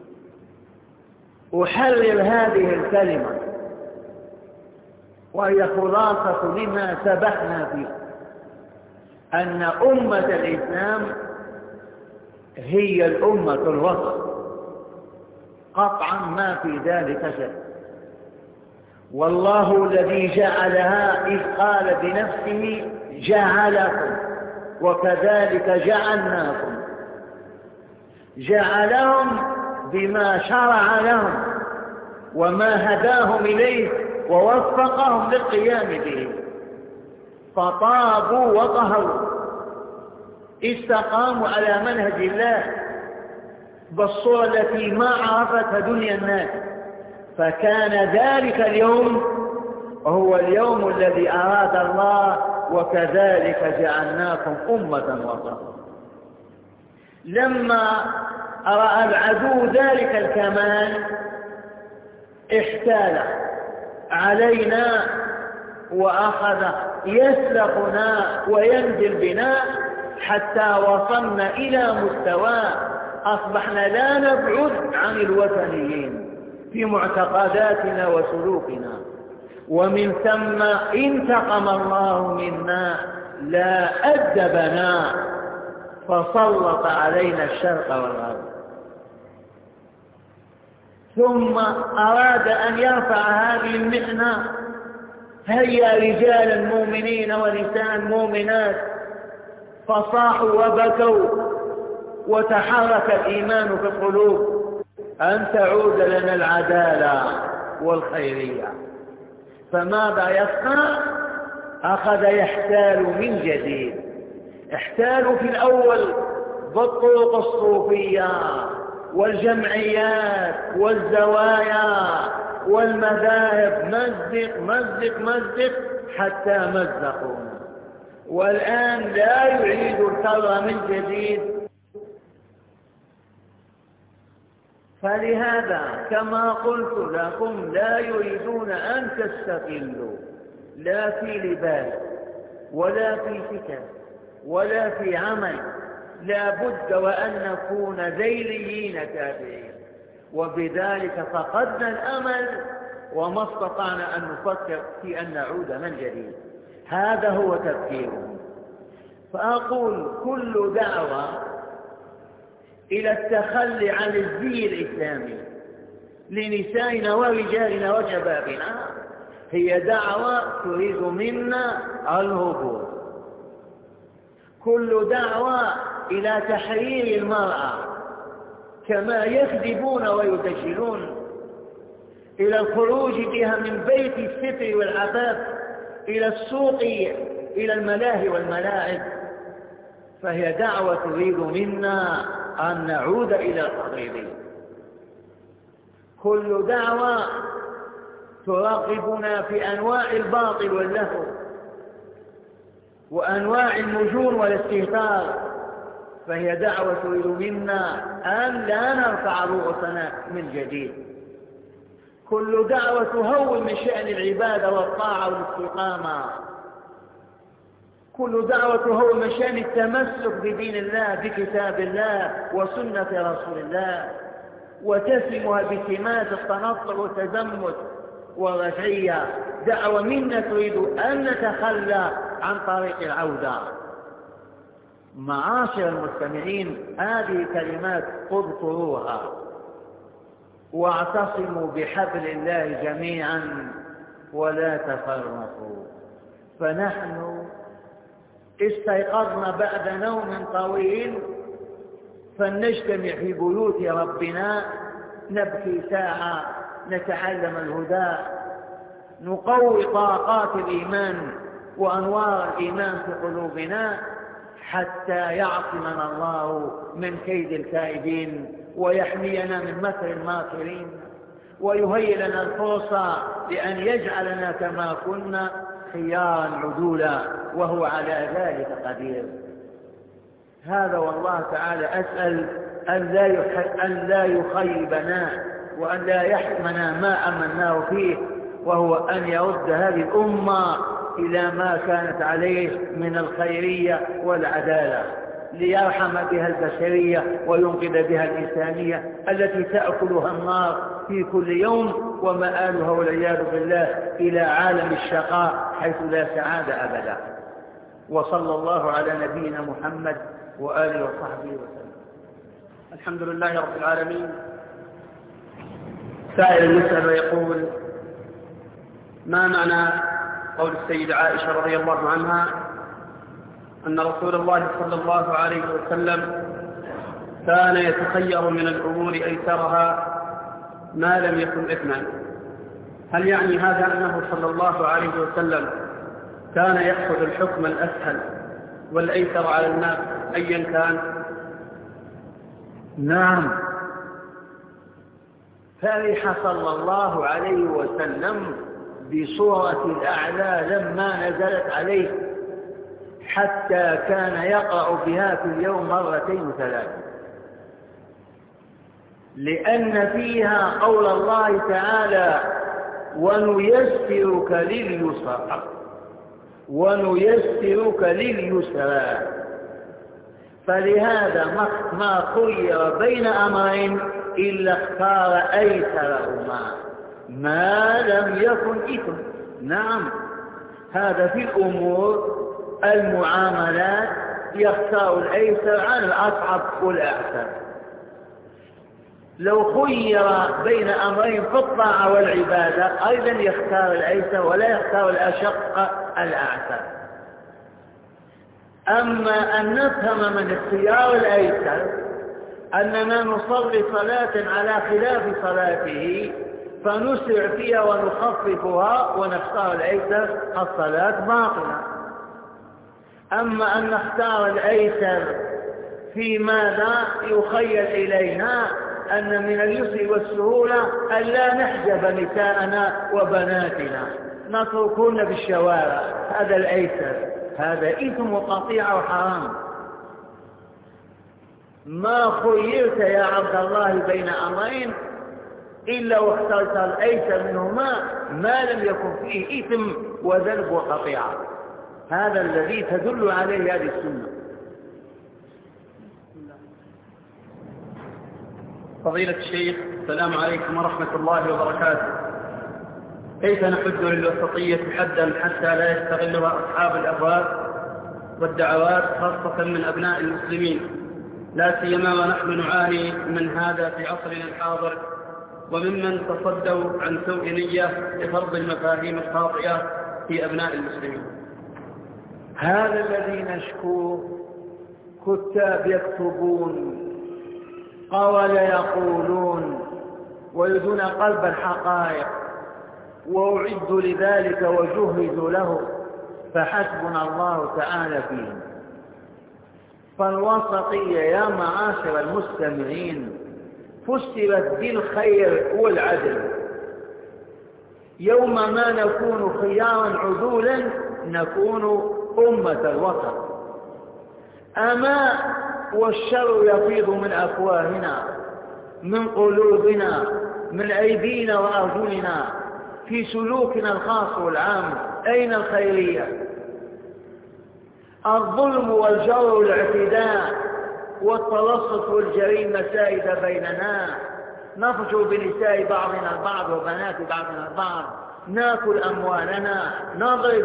أحرر هذه الكلمة وهي خلاصة لما سبحنا فيه، أن أمة الإسلام هي الأمة الوسط قطعا، ما في ذلك شك. والله الذي جعلها إذ قال بنفسه: جعلكم وكذلك جعلناكم. جعلهم بما شرع لهم وما هداهم إليه ووفقهم للقيام به، فطابوا وطهروا، استقاموا على منهج الله بالصورة التي ما عرفتها دنيا الناس. فكان ذلك اليوم هو اليوم الذي أراد الله: وكذلك جعلناكم أمة وسطا. لما رأى العدو ذلك الكمال احتال علينا وأخذ يسلقنا وينزل بنا حتى وصلنا إلى مستوى أصبحنا لا نبعد عن الوثنيين في معتقداتنا وسلوكنا، ومن ثم انتقم الله منا لا أدبنا فسلط علينا الشرق والغرب. ثم أراد أن يرفع هذه المحنة، هيا رجالا مؤمنين ونساء مؤمنات فصاحوا وبكوا وتحرك الإيمان في القلوب أن تعود لنا العدالة والخيرية. فماذا يصنع؟ أخذ يحتال من جديد. احتالوا في الأول بالطرق الصوفية والجمعيات والزوايا والمذاهب، مزق مزق مزق حتى مزقونا، والآن لا يعيد الكرة من جديد. فلهذا كما قلت لكم لا يريدون أن تستقلوا لا في لباس ولا في فكر ولا في عمل، لا بد وأن نكون ذيليين كافرين، وبذلك فقدنا الأمل وما استطعنا أن نفكر في أن نعود من جديد. هذا هو تفكيرهم. فأقول كل دعوة إلى التخلي عن الزي الإسلامي لنسائنا ورجالنا وشبابنا هي دعوة تريد منا الهبوط. كل دعوة إلى تحرير المرأة كما يكذبون ويدجلون، إلى الخروج بها من بيت الستر والعفاف إلى السوق إلى الملاهي والملاعب، فهي دعوة تريد منا أن نعود إلى الحضيض. كل دعوة تراقبنا في أنواع الباطل واللهو وأنواع المجون والاستهتار، فهي دعوة تريد منا أن لا نرفع رؤوسنا من جديد. كل دعوة تهون من شأن العبادة والطاعة والاستقامة، كل دعوة تهون من شأن التمسك بدين الله بكتاب الله وسنة رسول الله، وتسمها بسمات التنطع والتزمت والرجعية. دعوة منا تريد أن نتخلى عن طريق العودة. معاشر المستمعين، هذه كلمات اذكروها واعتصموا بحبل الله جميعا ولا تفرقوا. فنحن استيقظنا بعد نوم طويل فلنجتمع في بيوت ربنا، نبكي ساعة، نتعلم الهدى، نقوي طاقات الإيمان وأنوار الإيمان في قلوبنا حتى يعصمنا الله من كيد الكائدين ويحمينا من مكر الماكرين ويهيئ لنا الفرصة لأن يجعلنا كما كنا خيارا عدولا، وهو على ذلك قدير. هذا والله تعالى أسأل أن لا يخيبنا وأن لا يحرمنا ما أمناه فيه، وهو أن يرد هذه الأمة إلى ما كانت عليه من الخيرية والعدالة، ليرحم بها البشرية وينقذ بها الإنسانية التي تأكلها النار في كل يوم، ومآلها والعياذ بالله إلى عالم الشقاء حيث لا سعادة أبدا. وصلى الله على نبينا محمد وآله وصحبه وسلم. الحمد لله رب العالمين. سائل يسأل ويقول: ما معنى قول السيدة عائشة رضي الله عنها أن رسول الله صلى الله عليه وسلم كان يتخير من الأمور أيسرها ما لم يكن إثما؟ هل يعني هذا أنه صلى الله عليه وسلم كان يأخذ الحكم الأسهل والأيسر على الناس أيا كان؟ نعم، فرح صلى الله عليه وسلم بسورة الأعلى لما نزلت عليه حتى كان يقرأ بها في اليوم مرتين وثلاثة، لأن فيها قول الله تعالى: ونيسرك لليسرى ونيسرك لليسرى. فلهذا ما خير بين أمرين إلا اختار أيسرهما ما لم يكن إثم. نعم، هذا في الأمور المعاملات يختار الأيسر عن الأصعب والأعسر. لو خير بين أمرين في الطاعة والعبادة أيضا يختار الأيسر ولا يختار الأشق الأعسر. أما أن نفهم من اختيار الأيسر أننا نصلي صلاة على خلاف صلاته فنسرع فيها ونخففها ونختار الأيسر، الصلاة باطلة. أما أن نختار الأيسر في ماذا يخيل إلينا أن من اليسر والسهولة أن لا نحجب نساءنا وبناتنا نتركون بالشوارع، هذا الأيسر، هذا إثم وقطيعة وحرام. ما خيرت يا عبد الله بين أمرين إلا واخترت الأيسر منهما ما لم يكن فيه إثم وذنب وقطيعة. هذا الذي تدل عليه هذه السنة. فضيلة الشيخ، السلام عليكم ورحمة الله وبركاته. كيف نحد للوسطية حدا حتى لا يستغلها أصحاب الأهواء والدعوات خاصة من أبناء المسلمين، لا سيما ونحن نعاني من هذا في عصرنا الحاضر وممن تصدوا عن سوء نية لفرض المفاهيم الخاطئة في أبناء المسلمين؟ هذا الذي نشكوه كتاب يكتبون، قول يقولون، ويدون قلب الحقائق، وأعدوا لذلك وجهزوا له، فحسبنا الله تعالى فيهم. فالوسطية يا معاشر المستمعين فسرت بالخير والعدل. يوم ما نكون خيارا عدولا نكون أمة الوسط. أما والشر يفيض من أفواهنا، من قلوبنا، من أيدينا وأرجلنا، في سلوكنا الخاص والعام. أين الخيرية؟ الظلم والجور والاعتداء والتلصص والجريمة سائدة بيننا. نفجر بنساء بعضنا البعض وبنات بعضنا البعض، ناكل أموالنا، نضرب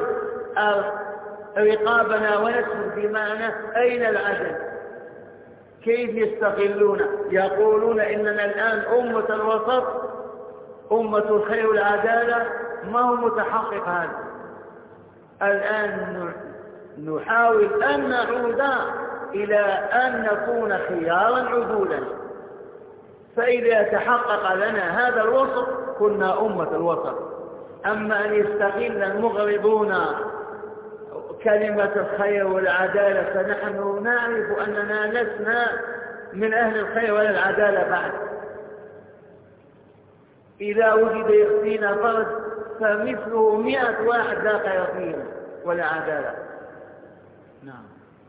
رقابنا ونسفك دماءنا. أين العدل؟ كيف يستغلون؟ يقولون إننا الآن أمة الوسط، أمة الخير والعدالة. ما هو متحقق هذا؟ الآن نحاول أن نعود إلى أن نكون خيارا عدولا، فإذا تحقق لنا هذا الوسط كنا أمة الوسط. أما أن يستغل المغرضون كلمة الخير والعدالة فنحن نعرف أننا لسنا من أهل الخير ولا العدالة بعد. إذا وجد يخفينا فرد فمثله مئة واحد لا خير فيهم ولا عدالة. نعم.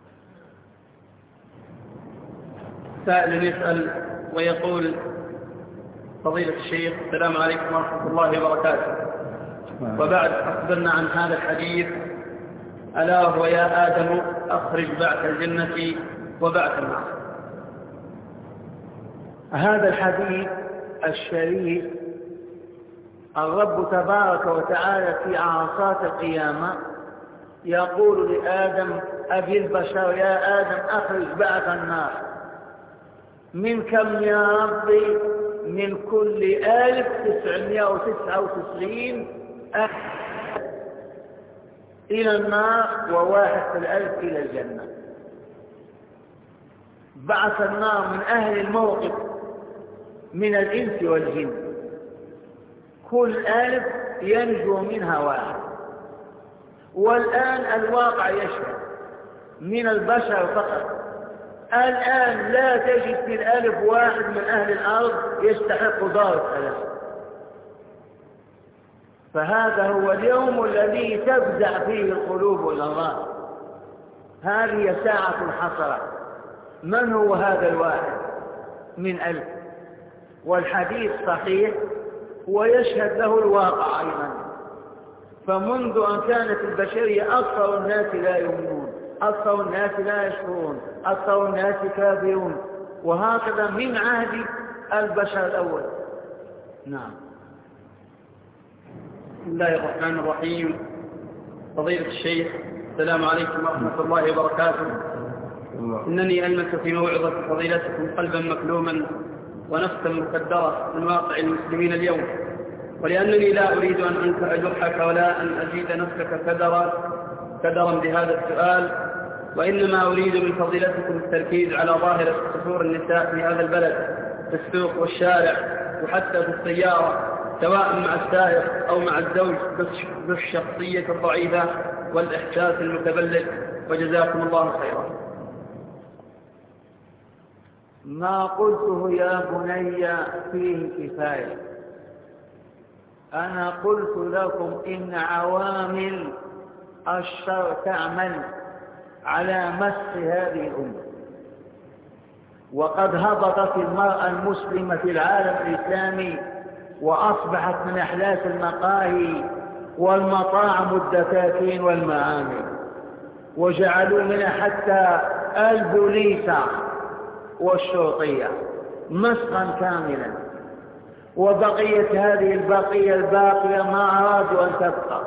سائل يسأل ويقول: فضيلة الشيخ، السلام عليكم ورحمة الله وبركاته. وبعد، أخبرنا عن هذا الحديث ألا وهو: يا آدم أخرج بعث الجنة وبعث النار. هذا الحديث الشريف الرب تبارك وتعالى في عرصات القيامة يقول لآدم أبي البشر: يا آدم أخرج بعث النار. من كم يا ربي؟ من كل ألف تسعمائة وتسعة وتسعين إلى النار وواحد في الألف إلى الجنة. بعث النار من أهل الموقف من الإنس والجن، كل ألف ينجو منها واحد. والآن الواقع يشهد من البشر فقط. الآن لا تجد في الألف واحد من أهل الأرض يستحق دار السلام. فهذا هو اليوم الذي تفزع فيه القلوب إلى الله. هذه ساعة الحسرة. من هو هذا الواحد من ألف؟ والحديث صحيح ويشهد له الواقع أيضا. فمنذ أن كانت البشرية أكثر الناس لا يؤمنون، أكثر الناس لا يشكرون، أكثر الناس كافرون، وهكذا من عهد البشر الأول. نعم. بسم الله الرحمن الرحيم. فضيلة الشيخ، السلام عليكم ورحمة الله وبركاته. إنني ألمس في موعظة فضيلتكم قلبا مكلوما ونفسا مكدرة من واقع المسلمين اليوم، ولأنني لا أريد أن أنكر جرحك ولا أن أزيد نفسك كدرا كدرا بهذا السؤال، وإنما أريد من فضيلتكم التركيز على ظاهرة قصور النساء في هذا البلد، في السوق والشارع وحتى في السيارة، سواء مع السائق أو مع الزوج، بالشخصية الضعيفة والإحساس المتبلد، وجزاكم الله خيرا. ما قلته يا بني فيه كفاية. أنا قلت لكم إن عوامل الشر تعمل على مس هذه الأمة، وقد هبطت المرأة المسلمة في العالم الإسلامي وأصبحت من أحلاس المقاهي والمطاعم الدكاكين والمعامل، وجعلوا منها حتى البوليسة والشرطية مسخا كاملا، وبقيت هذه البقية الباقية ما أرادوا أن تبقى،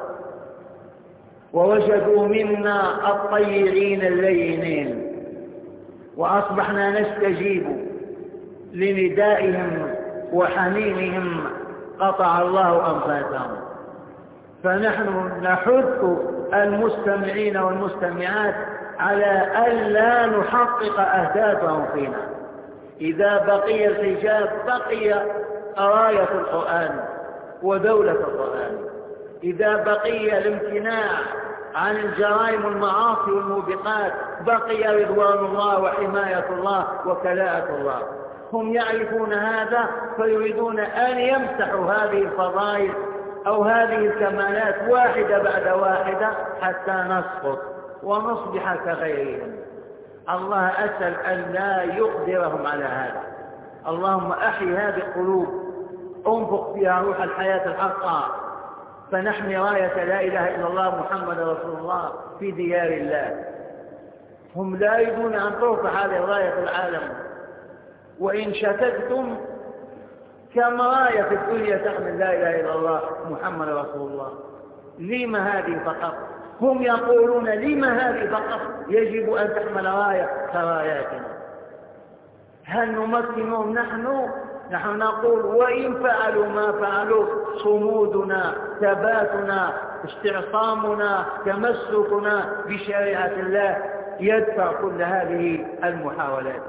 ووجدوا منا الطيرين اللينين، وأصبحنا نستجيب لندائهم وحنينهم قطع الله أنفاسهم. فنحن نحث المستمعين والمستمعات على ألا نحقق أهدافهم فينا. إذا بقي الحجاب بقي راية القرآن ودولة القرآن، إذا بقي الامتناع عن الجرائم والمعاصي والموبقات بقي رضوان الله وحماية الله وكلاءة الله. هم يعرفون هذا فيريدون أن يمسحوا هذه الفضائل أو هذه الكمالات واحدة بعد واحدة حتى نسقط ونصبح كغيرهم. الله أسأل أن لا يقدرهم على هذا. اللهم أحي هذه القلوب، انفق فيها روح الحياة الحقة، فنحمي راية لا إله إلا الله محمد رسول الله في ديار الله. هم لا يريدون أن ترفع هذه الراية في العالم، وإن شتتم كم راية في الدنيا تحمل لا إله إلا الله محمد رسول الله. لما هذه فقط؟ هم يقولون لما هذه فقط؟ يجب أن تحمل راية كراياتنا. هل نمكنهم نحن؟ نحن نقول وإن فعلوا ما فعلوا صمودنا، ثباتنا، استعصامنا، تمسكنا بشريعة الله يدفع كل هذه المحاولات.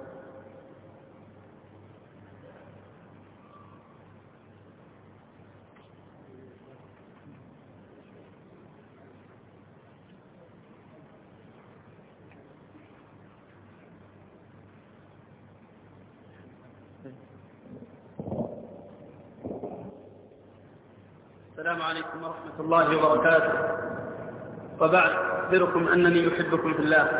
السلام عليكم ورحمة الله وبركاته. وبعد، أخبركم أنني أحبكم في الله،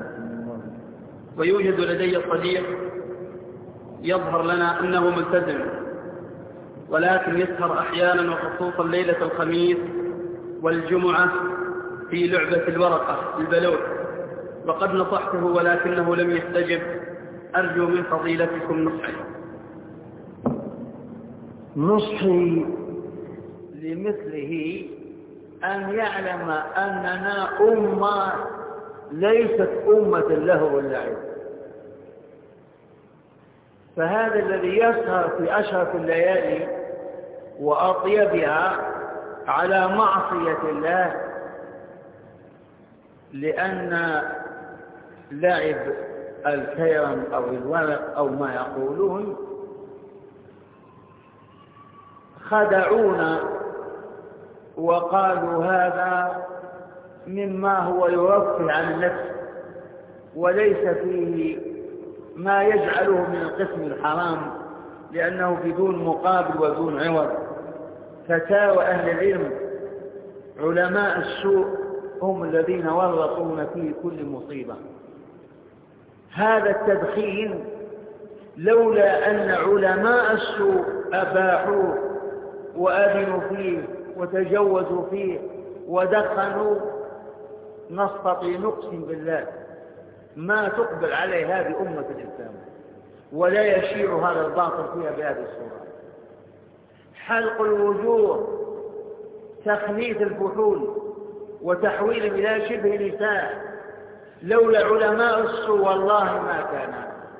ويوجد لدي صديق يظهر لنا أنه ملتزم، ولكن يسهر أحيانا وخصوصا ليلة الخميس والجمعة في لعبة الورقة البلوت، وقد نصحته ولكنه لم يستجب. أرجو من فضيلتكم نصحي. نصحي لمثله أن يعلم أننا أمة ليست أمة له واللعب. فهذا الذي يسهر في أشرف الليالي وأطيبها على معصية الله لأن لعب الكيرم أو الورق أو ما يقولون خدعونا وقالوا هذا مما هو يرفه عن النفس وليس فيه ما يجعله من القسم الحرام، لأنه بدون مقابل ودون عوض. فتاوى أهل العلم علماء السوء هم الذين ورطون فيه كل مصيبة. هذا التدخين لولا أن علماء السوء أباحوه وأذنوا فيه وتجوزوا فيه ودخنوا نستطيع نقسم بالله ما تقبل عليه هذه أمة الإسلام، ولا يشيع هذا الباطل فيها بهذه الصورة. حلق الوجوه تخنيث الفحول وتحويلهم إلى شبه نساء. لولا علماء السوء والله ما كان.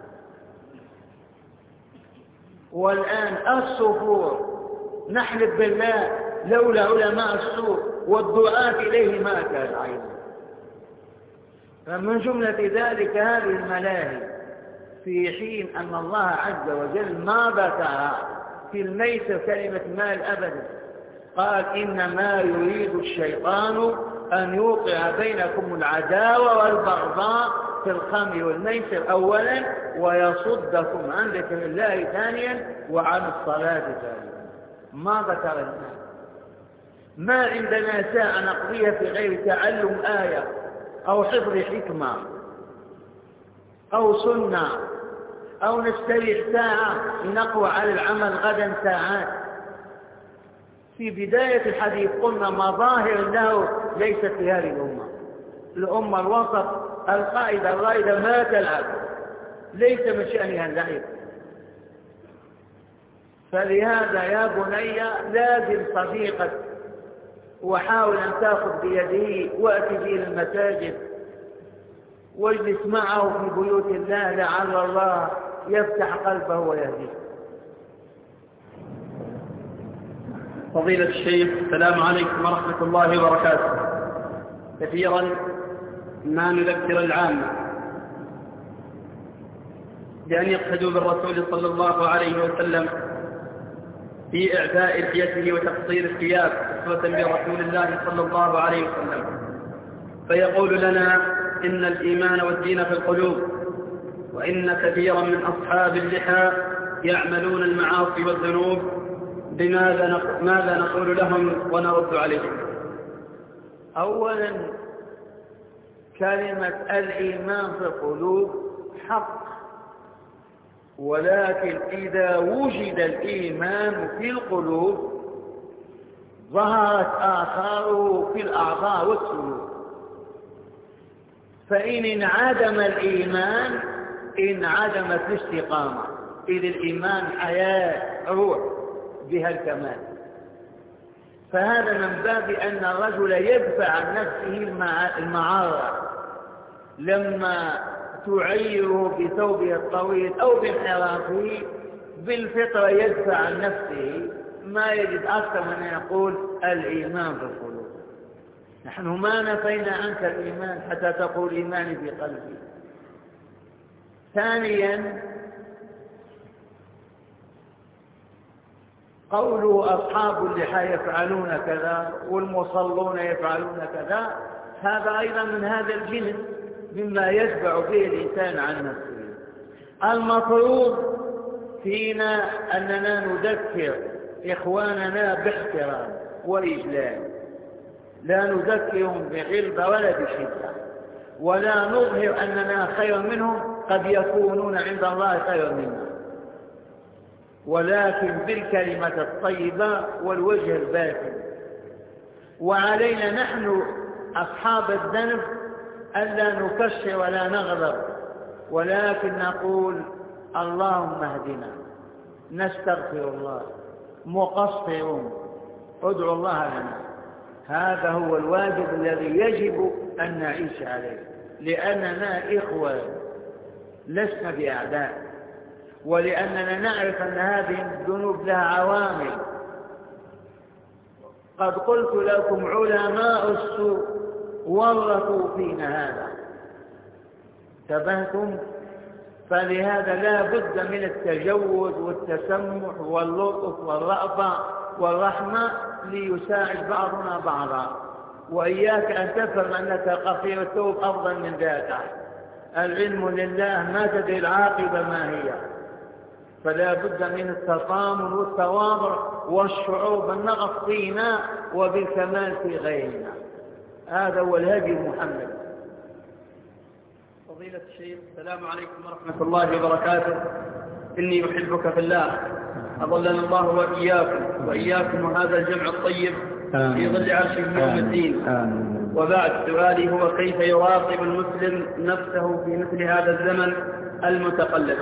والآن الصفور نحلف بالله لولا علماء السوء والدعاة إليه ما كان أيضا. فمن جملة ذلك هذه الملاهي، في حين أن الله عز وجل ما ذكر في الميسر كلمة مال أبدا، قال إنما يريد الشيطان أن يوقع بينكم العداوة والبغضاء في الخمر والميسر أولا ويصدكم عن ذكر الله ثانيا وعن الصلاة ثالثا. ما ذكر المال. ما عندنا ساعة نقضيها في غير تعلم آية أو حفظ حكمة أو سنة، أو نستريح ساعة لنقوى على العمل غدا ساعات. في بداية الحديث قلنا مظاهر له ليست في هذه الأمة. الأمة الوسط القائدة الرائدة ما تلعب، ليس من شأنها اللعب. فلهذا يا بني لازم صديقك وحاول أن تأخذ بيده وأتي به المساجد واجلس معه في بيوت الله لعل الله يفتح قلبه ويهديه. فضيلة الشيخ، السلام عليكم ورحمة الله وبركاته. كثيرا ما نذكر العامة بأن يقتدوا بالرسول صلى الله عليه وسلم في إعفاء لحيته وتقصير الثياب أسوة برسول الله صلى الله عليه وسلم، فيقول لنا إن الإيمان والدين في القلوب، وإن كثيرا من أصحاب اللحى يعملون المعاصي والذنوب، بماذا نق... ماذا نقول لهم ونرد عليهم؟ أولا كلمة الإيمان في القلوب حق، ولكن إذا وجد الإيمان في القلوب ظهرت آثاره في الأعضاء والسلوك. فإن انعدم الإيمان انعدمت الاستقامة، إذ الإيمان حياة روح بها الكمال. فهذا من باب أن الرجل يدفع عن نفسه المعارة لما تعيره بثوبه الطويل أو بانحرافه، بالفطرة يدفع عن نفسه ما يجد أكثر من يقول الإيمان في القلوب. نحن ما نفينا عنك الإيمان حتى تقول إيماني في قلبي. ثانيا قوله أصحاب اللحى يفعلون كذا والمصلون يفعلون كذا، هذا أيضا من هذا الجنس مما يدفع به الإنسان عن نفسه. المطلوب فينا أننا نذكر إخواننا باحترام وإجلال، لا نذكرهم بغلظة ولا بشدة، ولا نظهر أننا خير منهم، قد يكونون عند الله خير منا، ولكن بالكلمة الطيبة والوجه الباطن. وعلينا نحن أصحاب الذنب ألا نكشر ولا نغضب، ولكن نقول اللهم اهدنا، نستغفر الله، مقصرون، ادعو الله لنا. هذا هو الواجب الذي يجب أن نعيش عليه، لأننا إخوة لسنا بأعداء، ولأننا نعرف أن هذه الذنوب لها عوامل. قد قلت لكم علماء السوء ورثوا فينا هذا، تبهتم. فلهذا لا بد من التجود والتسمح واللطف والرأفة والرحمة ليساعد بعضنا بعضا. وإياك أن تفهم أنك قصير الثوب أفضل من ذاك. العلم لله، ما تدري العاقبة ما هي. فلا بد من التطامن والتواضع والشعور بالنقص فينا وبالكمال في غيرنا. هذا هو الهدي المحمد. فضيلة الشيخ، السلام عليكم ورحمة الله وبركاته. إني أحبك في الله، أظلنا الله وإياكم وإياكم وهذا الجمع الطيب في ظل عرشه يوم الدين. وبعد، سؤالي هو كيف يراقب المسلم نفسه في مثل هذا الزمن المتقلب؟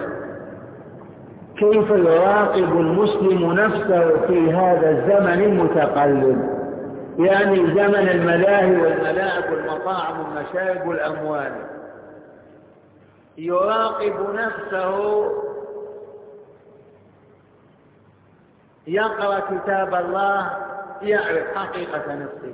كيف يراقب المسلم نفسه في هذا الزمن المتقلب؟ يعني زمن الملاهي والملاعب والمطاعم والمشارب والأموال. يراقب نفسه، يقرأ كتاب الله يعرف حقيقة نفسه،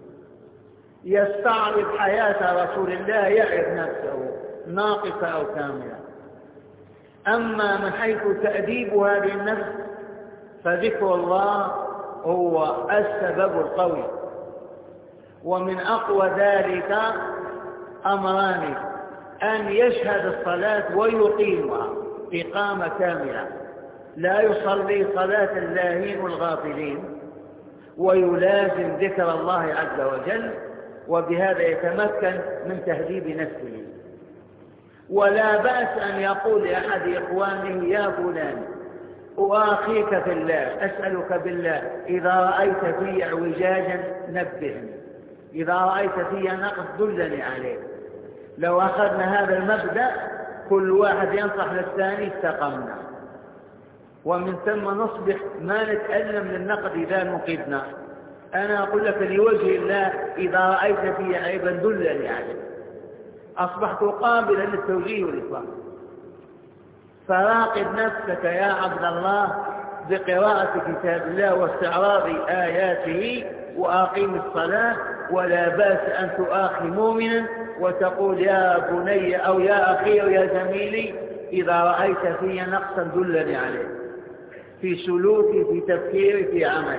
يستعرض حياة رسول الله يعرف نفسه ناقصة أو كاملة. أما من حيث تأديب هذه النفس فذكر الله هو السبب القوي. ومن أقوى ذلك أمران: أن يشهد الصلاة ويقيمها إقامة كاملة، لا يصلي صلاة اللاهين والغافلين، ويلازم ذكر الله عز وجل، وبهذا يتمكن من تهذيب نفسه. ولا بأس أن يقول لأحد إخوانه: يا فلان أخيك في الله، أسألك بالله إذا رأيت في اعوجاجا نبهني، إذا رأيت في نقص دلني عليه. لو أخذنا هذا المبدأ كل واحد ينصح للثاني استقمنا، ومن ثم نصبح ما نتألم للنقد إذا نقدنا. أنا أقول لك لوجه الله إذا رأيت في عيبا دلني عليه، أصبحت قابلا للتوجيه والإصلاح. فراقب نفسك يا عبد الله بقراءة كتاب الله واستعراض آياته، وأقيم الصلاة. ولا بأس أن تؤاخي مؤمنا وتقول: يا بني أو يا أخي أو يا زميلي إذا رأيت في نقصا دلني عليه، في سلوكي، في تفكيري، في عملي.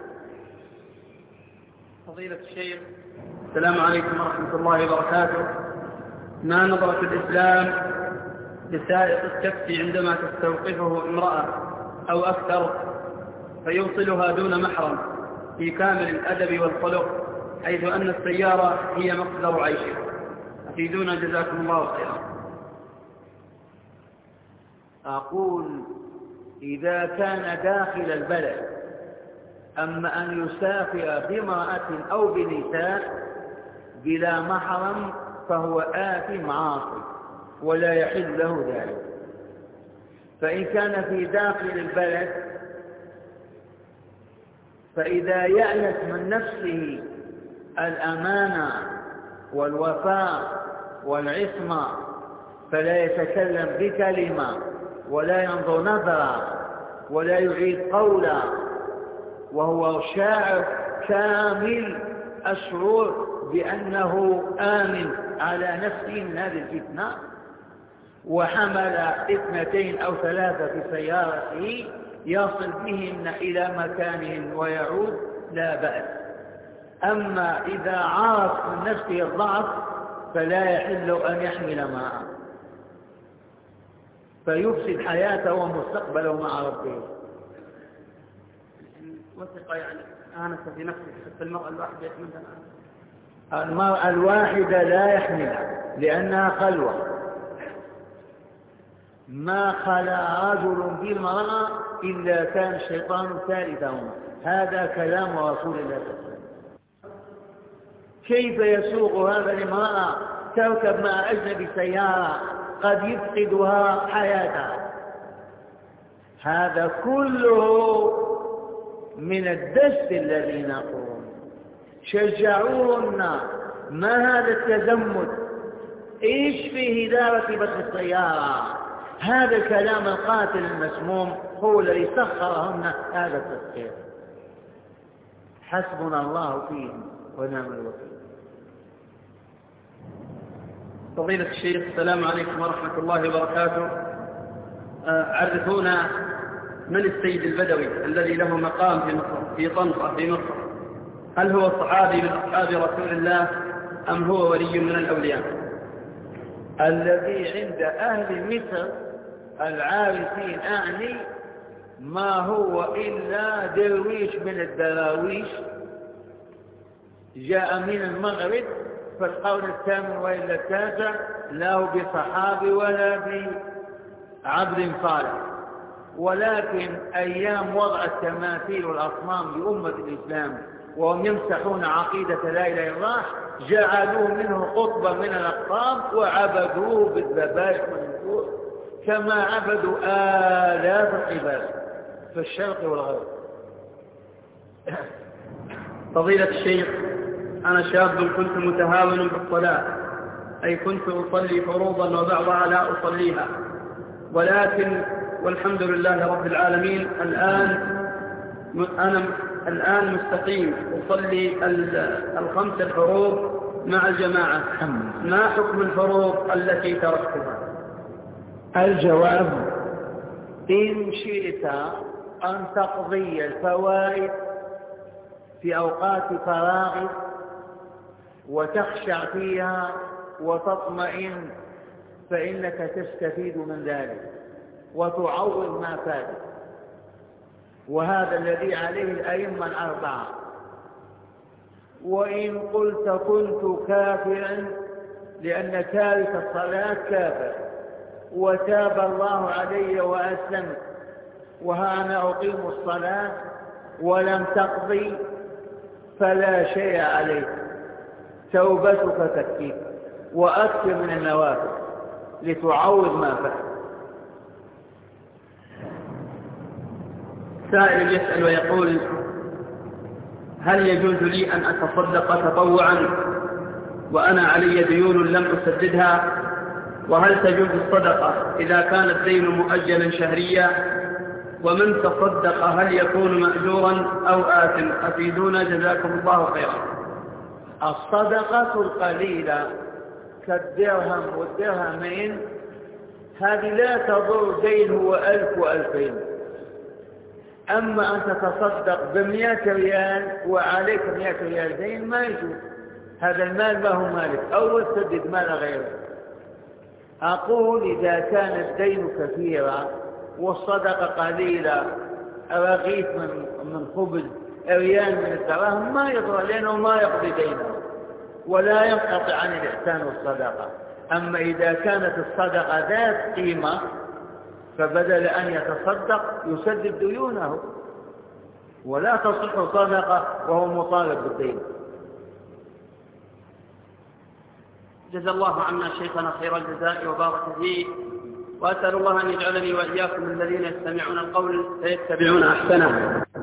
فضيلة الشيخ، السلام عليكم ورحمة الله وبركاته. ما نظرة الإسلام لسائق التاكسي عندما تستوقفه امرأة أو أكثر فيوصلها دون محرم في كامل الأدب والخلق، حيث أن السيارة هي مصدر عيشه؟ أفيدونا جزاكم الله خيرا. أقول: إذا كان داخل البلد، أما أن يسافر بامرأة أو بنساء بلا محرم فهو آثم عاصي ولا يحل له ذلك. فإن كان في داخل البلد فإذا يأنس من نفسه الأمانة والوفاء والعصمة فلا يتكلم بكلمة ولا ينظر نظرة ولا يعيد قولا، وهو شاعر كامل الشعور بأنه آمن على نفسه من هذه الفتنة، وحمل اثنتين أو ثلاثة في سيارته يصل بهن إلى مكانهن ويعود، لا بأس. أما إذا عرف من نفسه الضعف فلا يحل أن يحمل معه، فيفسد حياته ومستقبله مع ربه. وثق يعني آنس في نفسه، حتى المرأة الواحدة يحملها. المرأة الواحدة لا يحملها لأنها خلوة. ما خلا رجل بامرأة إلا كان الشيطان ثالثهما، هذا كلام رسول الله صلى الله عليه وسلم. كيف يسوق هذا لامرأة تركب مع أجنبي سيارة قد يفقدها حياتها؟ هذا كله من الدس الذي نقول. شجعوهن، ما هذا التزمت؟ ايش فيه إذا ركبت السيارة؟ هذا الكلام القاتل المسموم هو الذي سخرهن هذا التسخير. حسبنا الله فيهم ونعم الوكيل. فضيلة الشيخ، السلام عليكم ورحمة الله وبركاته. عرفونا من السيد البدوي الذي له مقام في مصر، في طنطا في مصر؟ هل هو صحابي من أصحاب رسول الله أم هو ولي من الأولياء؟ الذي عند أهل مصر العارفين أعني ما هو إلا درويش من الدراويش جاء من المغرب في القرن الثامن وإلا التاسع، لا بصحابي ولا بعبد صالح، ولكن أيام وضع التماثيل والأصنام لأمة الإسلام وهم يمسحون عقيدة لا إله إلا الله جعلوه منه قطبا من الأقطاب وعبدوه بالذبائح والنذور كما عبدوا آلاف العباد في الشرق والغرب. فضيلة الشيخ، أنا شاب كنت متهاون بالصلاة، أي كنت أصلي فروضا وبعضها لا أصليها، ولكن والحمد لله رب العالمين الآن أنا الآن مستقيم أصلي الخمس الفروض مع الجماعة. ما حكم الفروض التي تركتها؟ الجواب: إن شئت أن تقضي الفوائد في أوقات فراغك وتخشع فيها وتطمئن فإنك تستفيد من ذلك وتعوض ما فات، وهذا الذي عليه الأئمة الأربعة. وإن قلت كنت كافرا لأن تارك الصلاة كافر وتاب الله علي وأسلمت وها أنا أقيم الصلاة ولم تقضي فلا شيء عليك، توبتك تكفيك، وأكثر من النوافل لتعوض ما فات. سائل يسأل ويقول: هل يجوز لي أن أتصدق تطوعا وأنا علي ديون لم أسددها؟ وهل تجوز الصدقة إذا كان الدين مؤجلا شهريا؟ ومن تصدق هل يكون مأجورا أو آثم؟ أفيدونا جزاكم الله خيرا. الصدقة القليلة كالدرهم والدرهمين هذه لا تضر دينه ألف وألفين. أما أن تتصدق بمئة ريال وعليك مئة ريال دين ما يجوز، هذا المال ما هو مالك، أو تسدد مال غيره. أقول إذا كان الدين كثيرا والصدقة قليلة، رغيف من من خبز، ريال من الدراهم، ما يضر لأنه ما يقضي دينه ولا ينقطع عن الإحسان والصدقة. أما إذا كانت الصدقة ذات قيمة فبدل أن يتصدق يسدد ديونه، ولا تصح صدقة وهو مطالب بالدين. جزا الله عنا شيخنا خير الجزاء وبارك فيه، وأسأل الله أن يجعلني وإياكم من الذين يستمعون القول فيتبعون أحسنه.